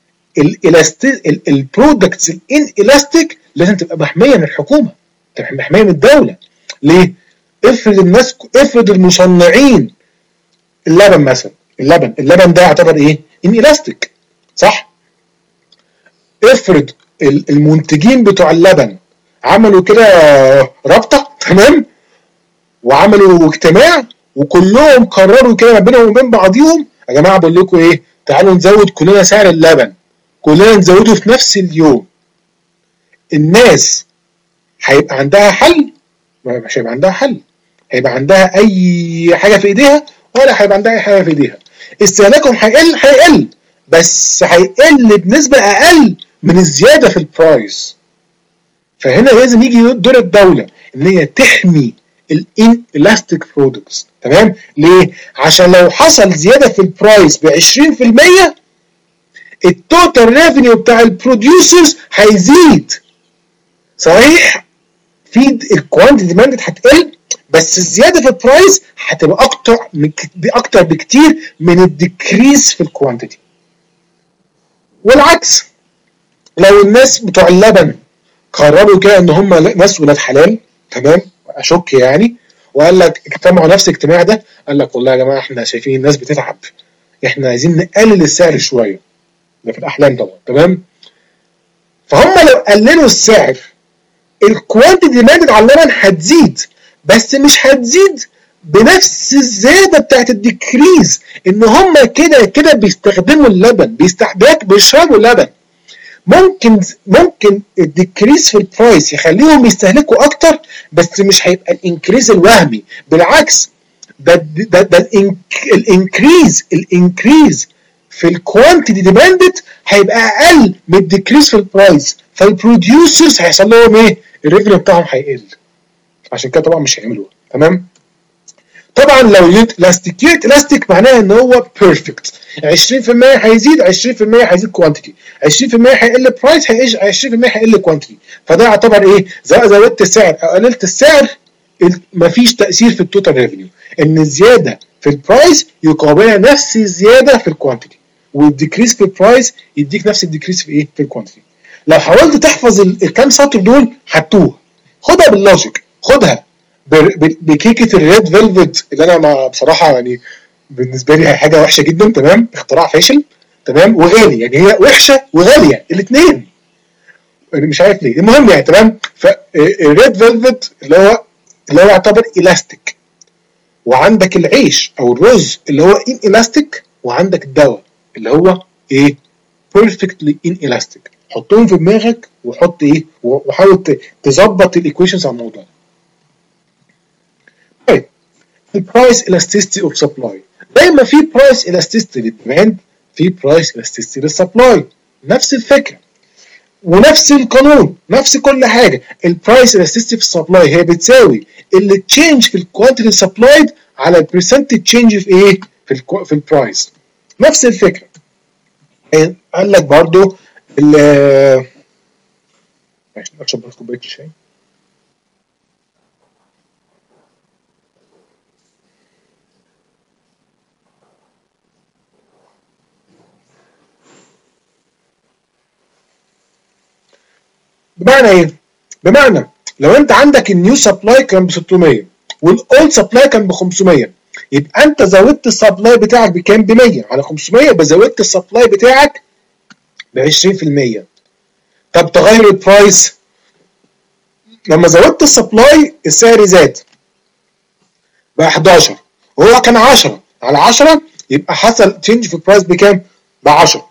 البرودكتس الان الاستيك لازم تبقى محميه من الحكومه، تبقى محميه من الدوله. ليه؟ افرض الناس افرض المصنعين اللبن مثلا، اللبن اللبن ده يعتبر ايه؟ ان الاستيك، صح؟ افرض المنتجين بتوع اللبن عملوا كده رابطه، تمام؟ وعملوا اجتماع وكلهم قرروا كده ما بينهم وبين بعضيهم، يا جماعه بقول لكم ايه؟ تعالوا نزود كلنا سعر اللبن، كلنا نزوده في نفس اليوم. الناس هيبقى عندها حل؟ مش هيبقى عندها حل. هيبقى عندها اي حاجه في ايديها؟ ولا هيبقى عندها اي حاجه في ايديها. استهلاكهم هيقل هيقل بس هيقل بنسبه اقل من الزياده في البرايس. فهنا لازم يجي دور الدوله ان هي تحمي الان الاستيك برودكتس. تمام؟ ليه؟ عشان لو حصل زياده في البرايس ب عشرين في المية التوتال ريفينيو بتاع البروديوسرز هيزيد. صحيح في الكوانتيتي ديماندد هتقل، بس الزياده في البرايس هتبقى اكتر اكتر بكتير من الديكريس في الكوانتيتي. والعكس، لو الناس بتوع اللبن قرروا كده ان هم ناس ولاد حلال، تمام، اشك يعني، وقال لك اجتمعوا نفس الاجتماع ده، قال لك والله يا جماعه احنا شايفين الناس بتتعب، احنا عايزين نقلل السعر شويه، ده في الاحلام طبعا، تمام. فهم لو قللوا السعر الكوانتيتي ديماندد على اللبن هتزيد، بس مش هتزيد بنفس الزياده بتاعت الديكريز، ان هم كده كده بيستخدموا اللبن، بيستخدموا بيشربوا اللبن. ممكن ممكن الديكريز في البرايس يخليهم يستهلكوا اكتر، بس مش هيبقى الانكريز الوهمي، بالعكس ده ده ده الانكريز الانكريز في الكوانتيتي ديماندد هيبقى اقل من الديكريز في البرايس، فالبروديوسرز هيحصل لهم ايه؟ الريفينيو بتاعهم هيقل، عشان كده طبعا مش هيعملوها، تمام. طبعا لو يونت الاستيك، يونت الاستيك معناها ان هو بيرفكت، عشرين في المية هيزيد، عشرين في المية هيزيد كوانتيتي، عشرين في المية هيقل برايس، عشرين في المية هيقل كوانتيتي، فده يعتبر ايه؟ سواء زودت السعر او قللت السعر مفيش تاثير في التوتال ريفينيو، ان الزياده في البرايس يقابلها نفس الزياده في الكوانتيتي، والديكريس في البرايس يديك نفس الديكريس في ايه؟ في الكوانتيتي. لو حاولت تحفظ الكام سطر دول هتوه، خدها باللوجيك، خدها بكيكه الريد فيلفت اللي انا ما بصراحه يعني بالنسبه لي حاجه وحشه جدا، تمام، اختراع فاشل، تمام، وغالي، يعني هي وحشه وغاليه الاثنين، مش عارف ليه، المهم يعني، تمام. فالريد فيلفت اللي هو اللي هو يعتبر الاستيك، وعندك العيش او الرز اللي هو ان الاستيك، وعندك الدواء اللي هو ايه؟ بيرفكتلي ان الاستيك. حطهم في دماغك وحط ايه، وحاول تظبط الايكويشنز على الموضوع. طيب البرايس elasticity اوف سبلاي، دايما في برايس elasticity للديماند، في برايس elasticity للسبلاي، نفس الفكره ونفس القانون، نفس كل حاجه. البرايس elasticity في السبلاي هي بتساوي اللي تشينج في الكوانتيتي سبلايد على البرسنتج تشينج في ايه؟ في ال في البرايس، نفس الفكره. قال لك برضو ال ماشي اشرب بس كوبايه الشاي. بمعنى ايه؟ بمعنى لو انت عندك النيو سبلاي كان ب ستمية والاولد سبلاي كان ب خمسمية، يبقى انت زودت السبلاي بتاعك بكام؟ ب مية على خمسمية، يبقى زودت السبلاي بتاعك ب عشرين في المية. طب تغير البرايس، لما زودت السبلاي السعر زاد ب حداشر وهو كان عشرة على عشرة، يبقى حصل تشينج في البرايس بكام؟ ب عشرة.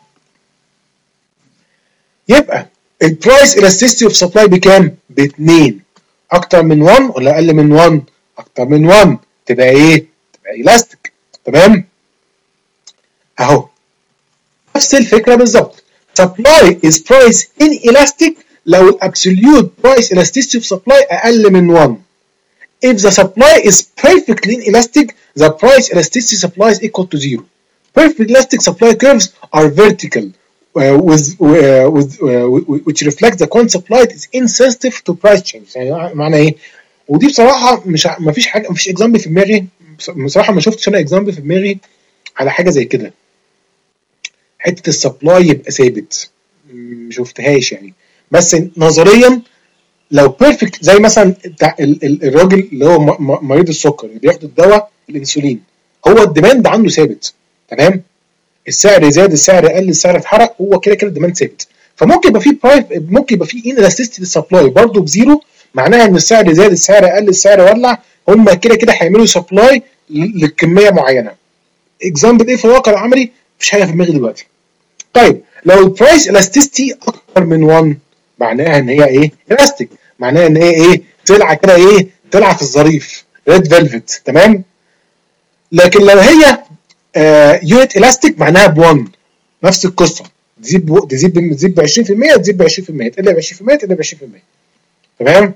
يبقى البرايس elasticity اوف سبلاي بكام؟ ب اتنين. اكتر من واحد ولا اقل من واحد؟ اكتر من واحد، تبقى ايه؟ تبقى elastic، تمام؟ اهو نفس الفكره بالظبط. supply is price inelastic لو الابسوليوت برايس elasticity اوف سبلاي اقل من واحد. if the supply is perfectly inelastic the price elasticity supply is equal to zero. Perfect elastic supply curves are vertical Uh, with, uh, with, uh, which reflects the quantity supplied is insensitive to price change. يعني معنى ايه؟ ودي بصراحه مش ما فيش حاجه، ما فيش اكزامبل في دماغي بصراحه، ما شفتش انا اكزامبل في دماغي على حاجه زي كده. حته السبلاي يبقى ثابت ما شفتهاش يعني، بس نظريا لو بيرفكت زي مثلا الراجل اللي هو مريض السكر اللي بياخد الدواء الانسولين، هو الديماند عنده ثابت، تمام؟ السعر زاد، السعر قل، السعر اتحرق، هو كده كده الديماند ثابت. فممكن يبقى في برايس، ممكن يبقى في ان الاستيستي للسبلاي برضه بزيرو، معناها ان السعر زاد، السعر قل، السعر ولع، هم كده كده هيعملوا سبلاي لكميه معينه. اكزامبل ايه في الواقع العملي؟ مفيش حاجه في دماغي دلوقتي. طيب لو البرايس الاستيستي اكتر من واحد معناها ان هي ايه؟ الاستيك، معناها ان هي ايه؟ طلعه كده ايه؟ طلعه في الظريف، ريد فيلفت، تمام؟ لكن لو هي يونت الاستيك معناها بواحد، نفس القصه، تزيد تزيد تزيد ب عشرين في المية، تزيد ب عشرين في المية، تقل ب عشرين في المية، تقل ب عشرين في المية، تمام؟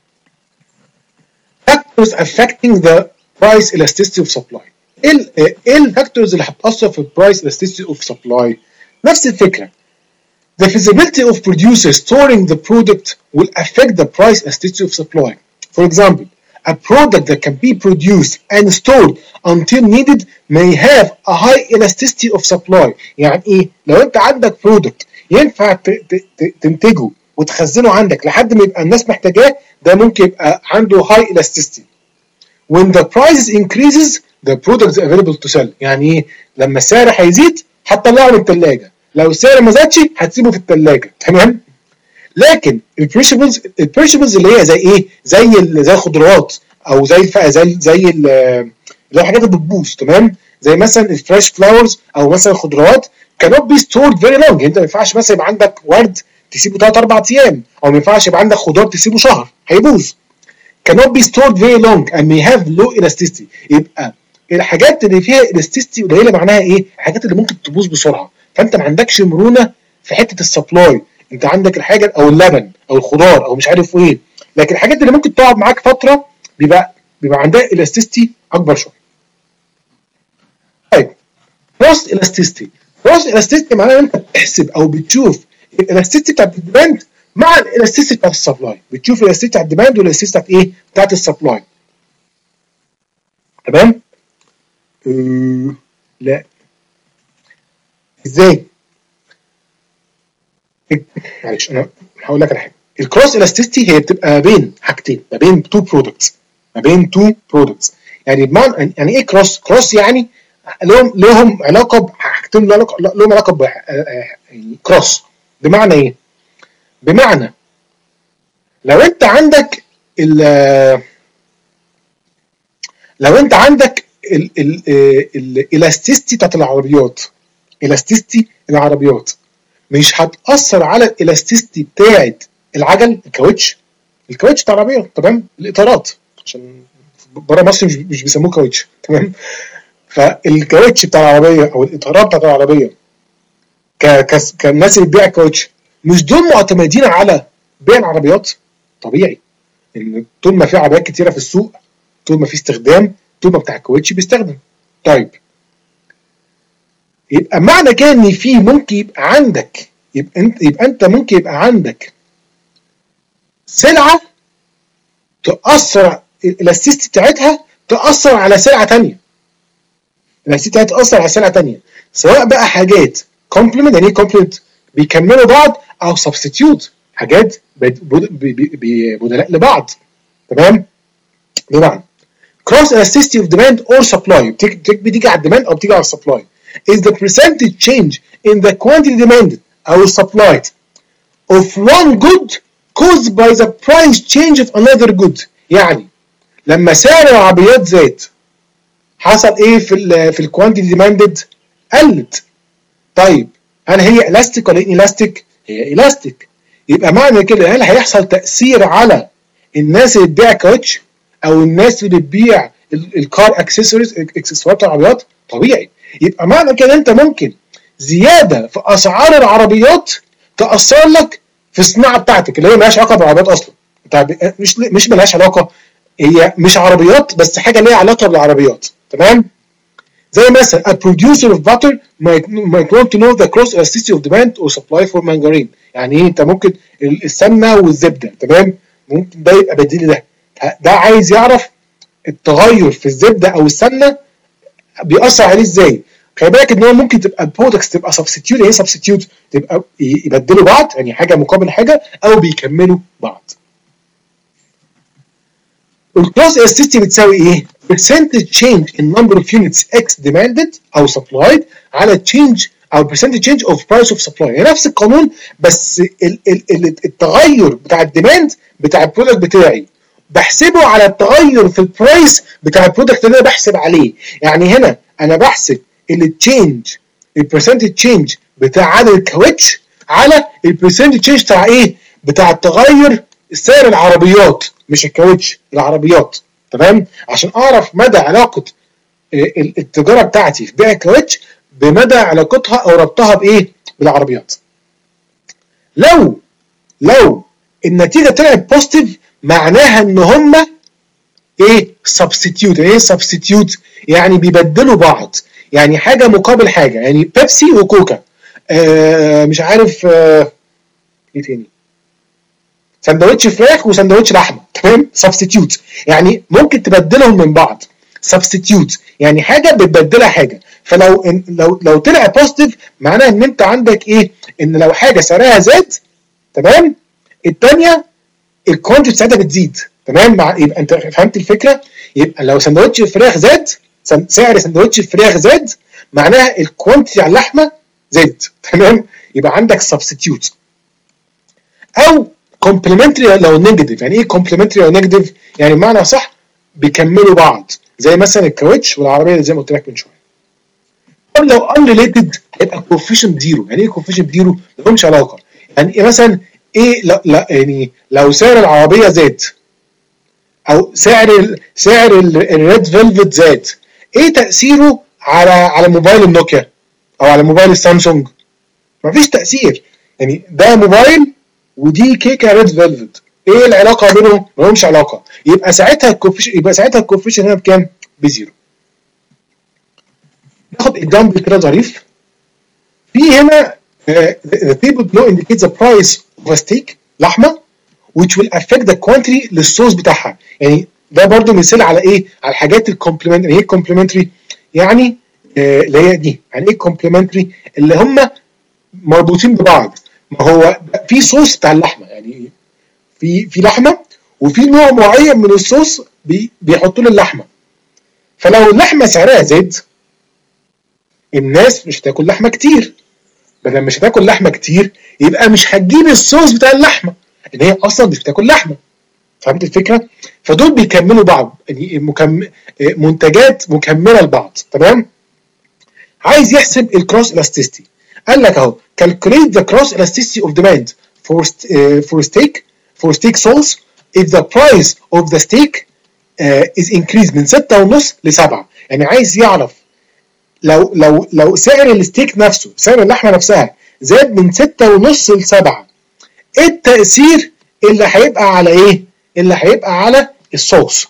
factors affecting the price elasticity of supply. ايه ايه الفاكتورز اللي هتاثر في البرايس elasticity of supply؟ نفس الفكره، The feasibility of producers storing the product will affect the price elasticity of supply. For example, a product that can be produced and stored until needed may have a high elasticity of supply. يعني ايه؟ لو انت عندك product ينفع تنتجه وتخزنه عندك لحد ما يبقى الناس محتاجاه، ده ممكن يبقى عنده high elasticity. When the price increases, the product is available to sell. يعني ايه؟ لما السعر هيزيد هتطلعه من الثلاجه، لو السعر ما زادش هتسيبه في الثلاجه، تمام؟ لكن البريشبلز البريشبلز اللي هي زي ايه؟ زي زي الخضروات او زي زي زي اللي هو حاجات اللي بتبوظ، تمام؟ زي مثلا الفريش فلاورز او مثلا الخضروات cannot be stored very long. انت ما ينفعش مثلا يبقى عندك ورد تسيبه ثلاث اربع ايام، او ما ينفعش يبقى عندك خضار تسيبه شهر هيبوظ. cannot be stored very long and may have low elasticity. يبقى الحاجات اللي فيها elasticity قليله معناها ايه؟ الحاجات اللي ممكن تبوظ بسرعه، فانت ما عندكش مرونه في حته السبلاي. انت عندك الحاجه او اللبن او الخضار او مش عارف ايه، لكن الحاجات اللي ممكن تقعد معاك فتره بيبقى بيبقى عندها elasticity اكبر شويه. طيب cross elasticity. cross elasticity معناها ان انت بتحسب او بتشوف الالاستيستي بتاعت الديماند مع الالاستيستي بتاعت السبلاي، بتشوف الالاستيستي بتاعت الديماند والالاستيستي بتاعت ايه؟ بتاعت السبلاي. تمام؟ أه... لا ازاي؟ معلش انا هقول لك على حاجه. الكروس الاستيستي هي بتبقى ما بين حاجتين، ما بين تو برودكتس، ما بين تو برودكتس. يعني بمعنى يعني ايه كروس؟ كروس يعني لهم لهم علاقه بحاجتين، لهم علاقه ب يعني كروس. بمعنى ايه؟ بمعنى لو انت عندك ال لو انت عندك الالاستيستي بتاعت العربيات، الاستيستي العربيات مش هتاثر على الالاستيستي بتاعت العجل، الكاوتش الكاوتش بتاع العربيه، تمام؟ الاطارات، عشان بره مصر مش مش بيسموه كاوتش، تمام؟ فالكاوتش بتاع العربيه او الاطارات بتاعت العربيه ك كالناس اللي بتبيع كاوتش، مش دول معتمدين على بيع العربيات؟ طبيعي ان طول ما في عربيات كتيره في السوق، طول ما في استخدام، طول ما بتاع الكاوتش بيستخدم. طيب يبقى معنى كده ان في ممكن يبقى عندك يبقى انت يبقى انت ممكن يبقى عندك سلعه تاثر الالاستيستي بتاعتها تاثر على سلعه ثانيه، الالاستيستي بتاعتها تاثر على سلعه ثانيه، سواء بقى حاجات كومبلمنت، يعني ايه كومبلمنت؟ بيكملوا بعض، او سبستيتيوت، حاجات بدلاء لبعض، تمام؟ بمعنى cross elasticity of demand or supply بتيجي على الديماند او بتيجي على السبلاي is the percentage change in the quantity demanded او supplied of one good caused by the price change of another good. يعني لما سعر العربيات زاد حصل ايه في ال في الكوانتيتي ديماندد؟ قلت. طيب هل هي الاستيك ولا الاستيك؟ هي الاستيك. يبقى معنى كده هل هيحصل تاثير على الناس اللي بتبيع كاوتش او الناس اللي بتبيع الكار اكسسوارز، اكسسوارات العربيات؟ طبيعي. يبقى معنى كده انت ممكن زياده في اسعار العربيات تاثر لك في الصناعه بتاعتك اللي هي مالهاش علاقه بالعربيات اصلا، مش مش مالهاش علاقه، هي مش عربيات بس حاجه ليها علاقه بالعربيات، تمام؟ زي مثلا a producer of butter might, might want to know the cross elasticity of demand or supply for margarine. يعني ايه؟ انت ممكن السمنه والزبده، تمام؟ ممكن ده يبقى بديل ده، ده عايز يعرف التغير في الزبده او السمنه بيأثر عليه ازاي. خلي بالك ان هو ممكن تبقى البرودكتس تبقى سبستيتيوت، ايه سبستيتيوت؟ تبقى يبدلوا بعض، يعني حاجه مقابل حاجه، او بيكملوا بعض. الكروس elasticity بتساوي ايه؟ percentage change in number of units x demanded او supplied على change او percentage change of price of supply. يعني نفس القانون، بس ال ال التغير بتاع الديماند بتاع البرودكت بتاعي بحسبه على التغير في البرايس بتاع البرودكت اللي انا بحسب عليه. يعني هنا انا بحسب التشينج البرسنتج تشينج بتاع عدد الكاوتش على البرسنتج تشينج بتاع ايه؟ بتاع التغير سعر العربيات، مش الكاوتش، العربيات، تمام؟ عشان اعرف مدى علاقه التجاره بتاعتي في بيع الكاوتش بمدى علاقتها او ربطها بايه؟ بالعربيات. لو لو النتيجه طلعت بوزيتيف معناها ان هم ايه؟ سبستيتيوت. ايه سبستيتيوت؟ يعني بيبدلوا بعض، يعني حاجه مقابل حاجه، يعني بيبسي وكوكا. آه مش عارف آه ايه تاني، سندوتش فراخ وسندوتش لحمه، تمام؟ سبستيتيوت، يعني ممكن تبدلهم من بعض. سبستيتيوت يعني حاجه بتبدلها حاجه. فلو إن لو لو طلع بوزيتيف معناها ان انت عندك ايه؟ ان لو حاجه سعرها زاد، تمام، الثانيه الكوانتيتي بتاعتها بتزيد، تمام؟ مع يبقى انت فهمت الفكره. يبقى لو سندوتش الفراخ زاد، سعر سندوتش الفراخ زاد، معناها الكوانتيتي على اللحمه زاد، تمام؟ يبقى عندك سبستيتيوت. او كومبلمنتري لو نيجاتيف. يعني ايه كومبلمنتري او نيجاتيف؟ يعني بمعنى صح بيكملوا بعض، زي مثلا الكاوتش والعربيه زي ما قلت لك من شويه. طب لو انريليتد هيبقى كوفيشنت زيرو. يعني ايه كوفيشنت زيرو؟ ملهمش علاقه. يعني ايه مثلا ايه؟ لا لا يعني لو سعر العربيه زاد او سعر ال سعر الريد فيلفت زاد، ايه تاثيره على على موبايل النوكيا او على موبايل السامسونج؟ مفيش تاثير. يعني ده موبايل ودي كيكه ريد فيلفت، ايه العلاقه بينهم؟ ملهمش علاقه. يبقى ساعتها الكوفيشن يبقى ساعتها الكوفيشن هنا بكام؟ بزيرو. ناخد اكزامبل كده ظريف. في هنا the table below indicates the price of a steak لحمه which will affect the quantity للصوص بتاعها. يعني ده برضو مثال على ايه؟ على الحاجات الكومبلمنتري. يعني ايه كومبلمنتري؟ يعني آه اللي هي دي. يعني ايه كومبلمنتري؟ اللي هم مربوطين ببعض. ما هو في صوص بتاع اللحمه، يعني في في لحمه وفي نوع معين من الصوص بي بيحطوا له اللحمه. فلو اللحمه سعرها زاد، الناس مش هتاكل لحمه كتير. بدل مش هتاكل لحمه كتير يبقى مش هتجيب الصوص بتاع اللحمه، ان هي اصلا مش بتاكل لحمه. فهمت الفكره؟ فدول بيكملوا بعض، يعني مكم... منتجات مكمله لبعض، تمام؟ عايز يحسب الكروس الاستيستي. قال لك اهو calculate the cross elasticity of demand for uh, for steak for steak sauce if the price of the steak uh, is increased من ستة ونص لسبعة. يعني عايز يعرف لو لو لو سعر الستيك نفسه، سعر اللحمه نفسها زاد من ستة ونص لسبعة، ايه التأثير اللي هيبقى على ايه؟ اللي هيبقى على الصوص.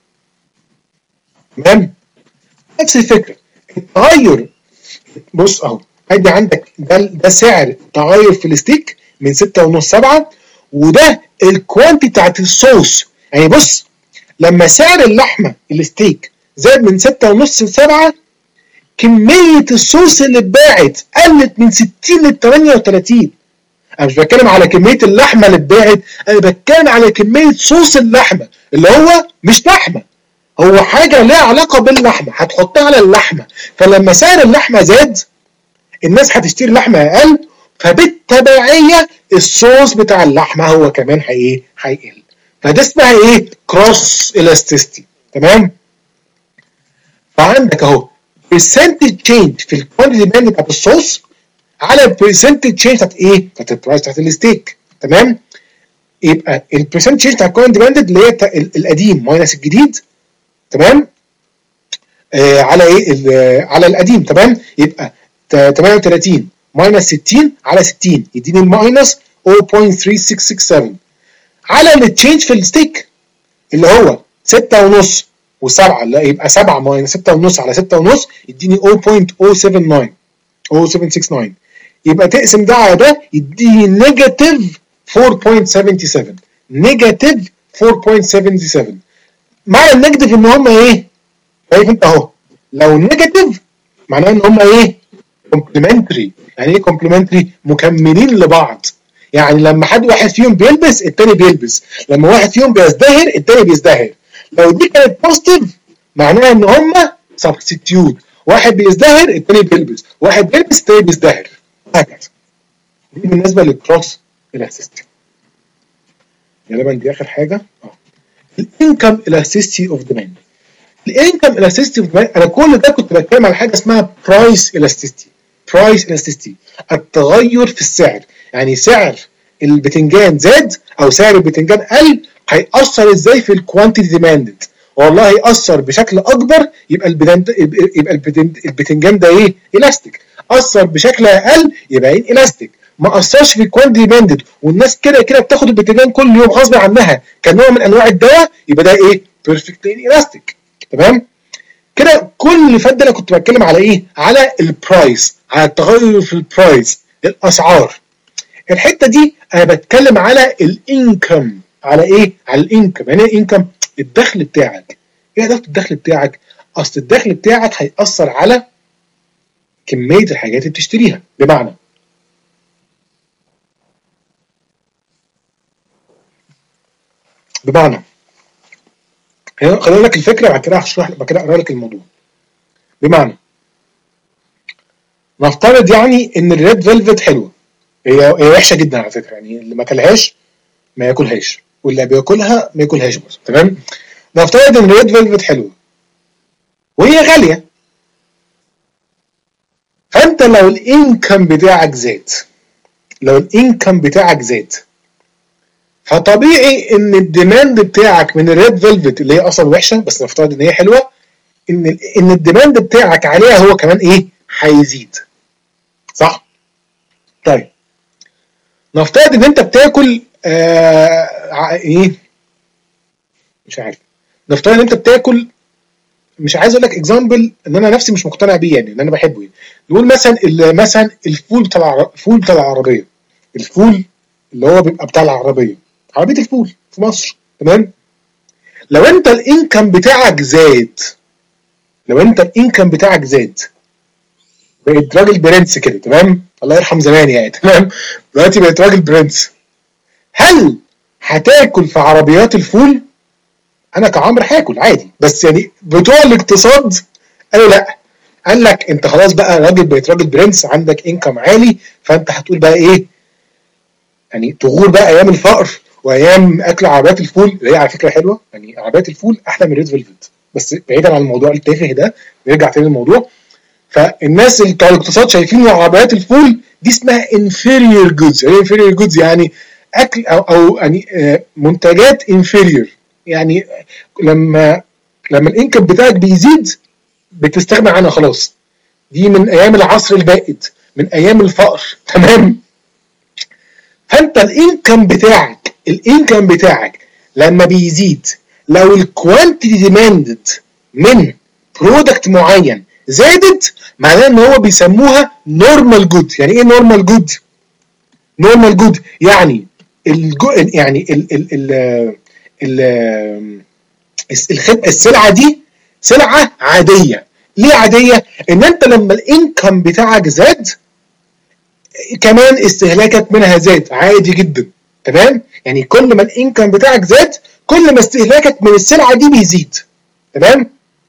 تمام؟ نفس الفكره. التغير، بص اهو ادي عندك ده ده سعر تغير في الستيك من ستة ونص سبعة، وده الكوانتي بتاعت الصوص. يعني بص، لما سعر اللحمه الستيك زاد من ستة ونص ل سبعة، كميه الصوص اللي اتباعت قلت من ستين ل ثمانية وثلاثين. انا مش بتكلم على كميه اللحمه اللي اتباعت، انا بتكلم على كميه صوص اللحمه اللي هو مش لحمه، هو حاجه ليها علاقه باللحمه هتحطها على اللحمه. فلما سعر اللحمه زاد الناس هتشتري لحمه اقل، فبالتبعيه الصوص بتاع اللحمه هو كمان هي هيقل. فده اسمها ايه؟ كروس الاستيستي، تمام؟ فعندك اهو percentage change في الكوانتيتي ديماند بتاعت الصوص على البرسنتج تشينج بتاعت ايه؟ بتاعت البرايس بتاعت الستيك، تمام؟ يبقى البرسنتج تشينج بتاع الكوانتيتي ديماند اللي هي القديم ماينس الجديد، تمام؟ آه على ايه؟ على القديم، تمام؟ يبقى ثمانية وثلاثين ماينس ستين على ستين يديني الماينس صفر فاصلة ثلاثة ستة ستة سبعة على التشينج في الستيك اللي هو ستة ونص و7، لا يبقى سبعة ماينس ستة ونص على ستة ونص يديني صفر فاصلة صفر سبعة تسعة صفر سبعة ستة تسعة. يبقى تقسم ده على ده يديني نيجاتيف أربعة فاصلة سبعة سبعة، نيجاتيف أربعة فاصلة سبعة سبعة. معنى النيجاتيف ان هم ايه؟ شايف انت اهو، لو نيجاتيف معناه ان هم ايه؟ كومبلمنتري. يعني ايه كومبلمنتري؟ مكملين لبعض. يعني لما حد واحد فيهم بيلبس التاني بيلبس، لما واحد فيهم بيزدهر التاني بيزدهر. لو دي كانت بوزيتيف معناها ان هم سبستيتيوت، واحد بيزدهر التاني بيلبس، واحد بيلبس التاني بيزدهر، هكذا. دي بالنسبه للكروس الاستيستي. غالبا دي اخر حاجه. اه الانكم الاستيستي اوف ديماند. الانكم الاستيستي اوف ديماند، انا كل ده كنت بتكلم على حاجه اسمها برايس الاستيستي. برايس الاستيستي التغير في السعر. يعني سعر البتنجان زاد او سعر البتنجان قل، هيأثر ازاي في الكوانتيتي ديماندد؟ والله هيأثر بشكل اكبر، يبقى يبقى البتنجان ده ايه؟ الاستيك. اثر بشكل اقل يبقى ايه؟ الاستيك. ما اثرش في الكوانتيتي ديماندد والناس كده كده بتاخد البتنجان كل يوم غصب عنها كنوع من انواع الدواء، يبقى ده ايه؟ بيرفكتلي الاستيك، تمام؟ كده كل اللي فات ده انا كنت بتكلم على ايه؟ على البرايس، على التغير في البرايس. الاسعار. الحته دي انا بتكلم على الانكم. على ايه؟ على الانكم. يعني ايه انكم؟ الدخل بتاعك. ايه هدف الدخل بتاعك؟ اصل الدخل بتاعك هيأثر على كميه الحاجات اللي بتشتريها. بمعنى بمعنى خليني اقول لك الفكره، بعد كده هشرح بعد كده اقرا لك الموضوع. بمعنى نفترض يعني ان الريد فيلفت حلوه، هي هي وحشه جدا على فكره، يعني اللي ما كلهاش ما ياكلهاش، واللي بياكلها ما ياكلهاش برضه. تمام؟ نفترض ان الريد فيلفت حلوه وهي غاليه، فانت لو الانكم بتاعك زاد لو الانكم بتاعك زاد فطبيعي ان الديماند بتاعك من الريد فيلفت اللي هي اصلا وحشه بس نفترض ان هي حلوه، ان ان الديماند بتاعك عليها هو كمان ايه؟ هيزيد. صح؟ طيب نفترض ان انت بتاكل آه ايه؟ مش عارف. نفترض ان انت بتاكل، مش عايز اقول لك اكزامبل ان انا نفسي مش مقتنع بيه، يعني ان انا بحبه. يعني نقول مثلا مثلا الفول بتاع الفول بتاع العربيه، الفول اللي هو بيبقى بتاع العربيه، عربيه الفول في مصر. تمام؟ لو انت الانكم بتاعك زاد لو انت الانكم بتاعك زاد بقيت راجل برنس كده. تمام؟ الله يرحم زمان يعني. تمام؟ دلوقتي بقيت راجل برنس، هل هتاكل في عربيات الفول؟ انا كعمر هاكل عادي، بس يعني بتوع الاقتصاد قالوا لا. قال لك انت خلاص بقى راجل، بقيت راجل برنس، عندك انكم عالي، فانت هتقول بقى ايه؟ يعني تغور بقى ايام الفقر وايام اكل عربيات الفول اللي هي على فكره حلوه. يعني عربيات الفول احلى من ريد فيلفت، بس بعيدا عن الموضوع التافه ده، نرجع تاني للموضوع. فالناس اللي بتوع الاقتصاد شايفين ان عربيات الفول دي اسمها inferior goods. يعني inferior goods يعني اكل او او يعني منتجات inferior. يعني لما لما الانكم بتاعك بيزيد بتستغنى عنها خلاص، دي من ايام العصر البائد، من ايام الفقر. تمام؟ فانت الانكم بتاعك الانكم بتاعك لما بيزيد، لو الكوانتيتي ديماندد من برودكت معين زادت، معناه ان هو بيسموها نورمال جود. يعني ايه نورمال جود؟ نورمال جود يعني الجو يعني ال ال ال ال السلعه دي سلعه عاديه. ليه عاديه؟ ان انت لما الانكم بتاعك زاد كمان استهلاكك منها زاد عادي جدا. تمام؟ يعني كل ما الانكم بتاعك زاد كل ما استهلاكك من السلعه دي بيزيد. تمام؟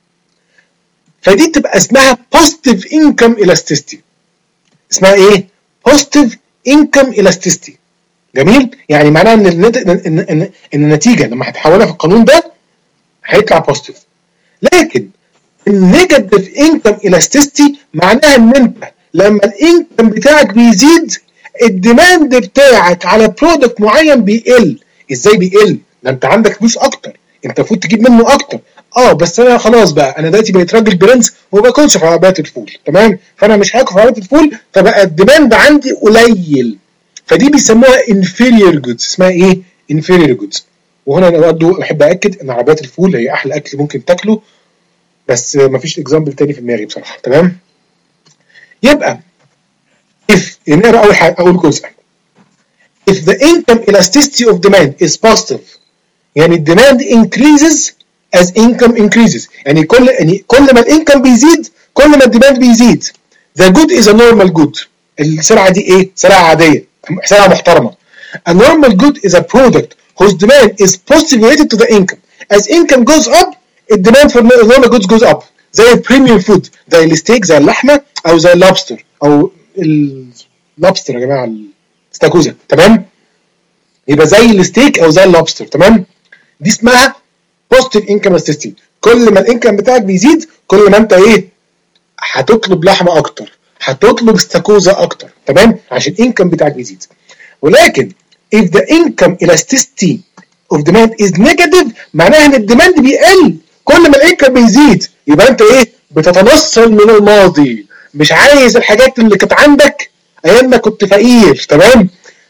فدي تبقى اسمها positive income elasticity. اسمها ايه؟ positive income elasticity. جميل؟ يعني معناها ان ان ان, إن النتيجه لما هتحولها في القانون ده هيطلع بوزيتيف. لكن النيجاتيف انكم الاستيستي معناها ان انت لما الانكم بتاعك بيزيد الديماند بتاعك على برودكت معين بيقل. ازاي بيقل؟ ده انت عندك فلوس اكتر، انت المفروض تجيب منه اكتر. اه بس انا خلاص بقى، انا دلوقتي بقيت راجل برنس وما باكلش في عربيات الفول. تمام؟ فانا مش هاكل في عربيات الفول، فبقى الديماند عندي قليل. فدي بيسموها inferior goods. اسمها ايه؟ inferior goods. وهنا انا برضه بحب اكد ان عربيات الفول هي احلى اكل ممكن تاكله، بس مفيش اكزامبل تاني في دماغي بصراحه. تمام؟ يبقى if يعني اول حاجه اول جزء if the income elasticity of demand is positive، يعني الديماند increases as income increases. يعني كل يعني كل ما الانكم بيزيد كل ما الديماند بيزيد. the good is a normal good. السلعه دي ايه؟ سلعه عاديه، سلعه محترمه. a normal good is a product whose demand is positively related to the income. as income goes up الديماند for normal goods goes up. زي البريميوم فود، زي الستيك، زي اللحمه، او زي اللوبستر، او اللوبستر يا جماعه الاستاكوزا. تمام؟ يبقى زي الستيك او زي اللوبستر. تمام؟ دي اسمها positive income elasticity. كل ما الانكم بتاعك بيزيد كل ما انت ايه؟ هتطلب لحمه اكتر، هتطلب استاكوزا اكتر. تمام؟ عشان الانكم بتاعك بيزيد. ولكن if the income elasticity of demand is negative معناها ان الديماند بيقل كل ما الانكم بيزيد. يبقى انت ايه؟ بتتنصل من الماضي، مش عايز الحاجات اللي كانت عندك ايام ما كنت فقير. تمام؟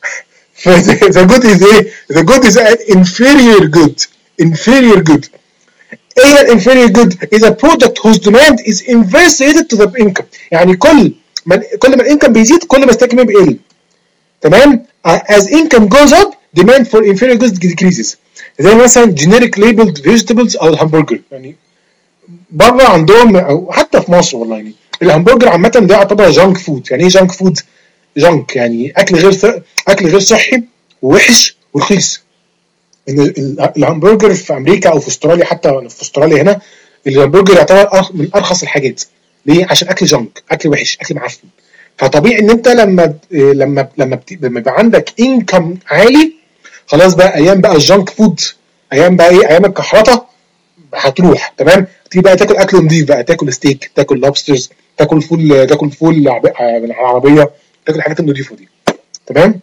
the good is ايه؟ the good is an inferior good. inferior good. ايه هي الانفيريور جود؟ is a product whose demand is inversely related to the income. يعني كل كل ما الانكم بيزيد كل ما الستاك بيقل. تمام؟ as income goes up demand for inferior goods decreases. زي مثلا generic labeled vegetables او الهمبرجر. يعني بره عندهم او حتى في مصر والله يعني الهمبرجر عامه ده يعتبر جانك فود. يعني ايه جانك فود؟ جانك يعني اكل غير اكل غير صحي ووحش ورخيص. ان الهمبرجر في امريكا او في استراليا، حتى في استراليا هنا الهمبرجر يعتبر من ارخص الحاجات. ليه؟ عشان اكل جانك، اكل وحش، اكل معفن. فطبيعي ان انت لما لما لما لما يبقى عندك انكم عالي خلاص بقى ايام بقى الجانك فود، ايام بقى ايه، ايام الكحرطه هتروح. تمام؟ تيجي بقى تاكل اكل نظيف بقى، تاكل ستيك، تاكل لوبسترز، تاكل فول، تاكل فول من على العربيه، تاكل الحاجات النظيفه دي. تمام؟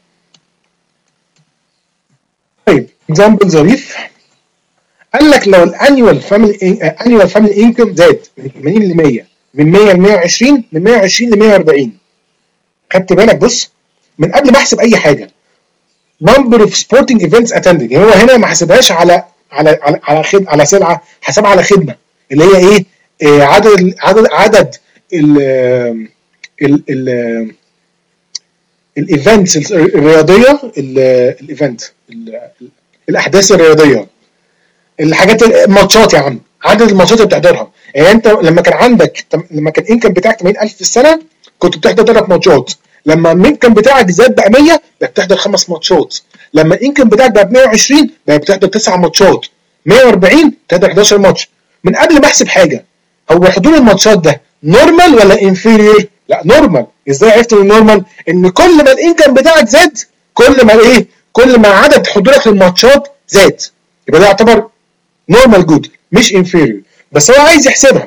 طيب اكزامبل ظريف قال لك لو الانيوال فاميلي انيوال فاميلي انكم زاد من ثمانين ل مية، من مية ل مية وعشرين، من مية وعشرين ل مية وأربعين. خدت بالك؟ بص من قبل ما احسب اي حاجه number of sporting events attended، هو هنا ما حسبهاش على على على على, خد... على سلعه، حسبها على خدمه اللي هي ايه؟ آه عدد عدد عدد ال ال ال الايفنتس الرياضيه، الايفنت الاحداث الرياضيه، الحاجات الماتشات يا عم، عدد الماتشات اللي بتحضرها. يعني انت لما كان عندك لما كان الانكم بتاعك ثمانين ألف في السنه كنت بتحضر ثلاث ماتشات، لما الانكم بتاعك زاد بقى مية بقى بتحضر خمس ماتشات، لما الانكم بتاعك بقى مية وعشرين بقى بتحضر تسع ماتشات، مية وأربعين بتحضر حداشر ماتش. من قبل ما احسب حاجه، هو حضور الماتشات ده نورمال ولا انفيريور؟ لا نورمال. ازاي عرفت ان نورمال؟ ان كل ما الانكم بتاعك زاد كل ما ايه؟ كل ما عدد حضورك للماتشات زاد. يبقى ده يعتبر نورمال جود مش انفيريور. بس هو عايز يحسبها،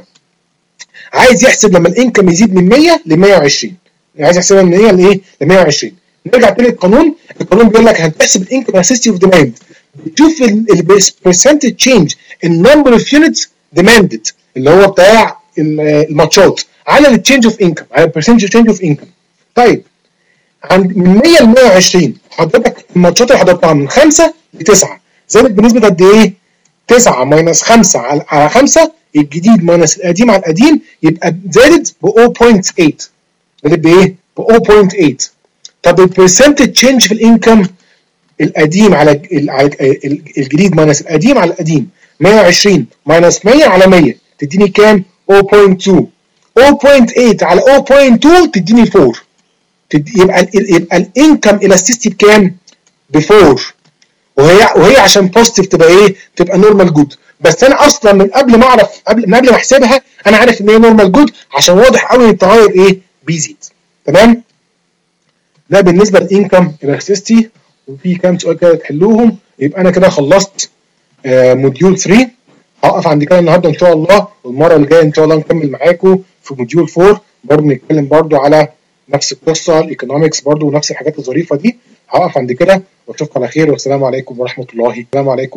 عايز يحسب لما الانكم يزيد من مية ل مية وعشرين، عايز يحسبها من مية لايه؟ ل مية وعشرين. نرجع تاني للقانون. القانون بيقول لك هتحسب الانكم اسيستي اوف ديماند، بتشوف البرسنتج تشينج النمبر اوف يونتس ديماندد اللي هو بتاع الماتشات على التشينج اوف انكم، على البرسنتج تشينج اوف انكم. طيب عند من مية ل مية وعشرين حضرتك الماتشات اللي حضرتها من خمسة ل تسعة زادت بنسبه قد ايه؟ تسعة ماينس خمسة على خمسة، الجديد ماينس القديم على القديم، يبقى زادت ب صفر فاصلة تمانية. زادت بايه؟ ب صفر فاصلة تمانية. طب البرسنتج تشينج في الانكم القديم على على الجديد ماينس القديم على القديم، مية وعشرين ماينس مية على مية تديني كام؟ صفر فاصلة اتنين. صفر فاصلة تمانية على صفر فاصلة اتنين تديني أربعة. يبقى يبقى الانكم الاستيستي بكام؟ ب أربعة. وهي وهي عشان بوزيتيف تبقى ايه؟ تبقى نورمال جود. بس انا اصلا من قبل ما اعرف، قبل من قبل ما احسبها انا عارف ان هي نورمال جود عشان واضح قوي ان التغير ايه؟ بيزيد. تمام؟ ده بالنسبه للانكم الاستيستي. وفي كام سؤال كده تحلوهم يبقى انا كده خلصت آه موديول ثلاثة. هقف عند كده النهارده ان شاء الله، والمره اللي جايه ان شاء الله نكمل معاكم في موديول أربعة برضه نتكلم برضه على نفس القصه الايكونومكس برضه ونفس الحاجات الظريفه دي. هقف عند كده واشوفكم على خير، والسلام عليكم ورحمه الله. السلام عليكم.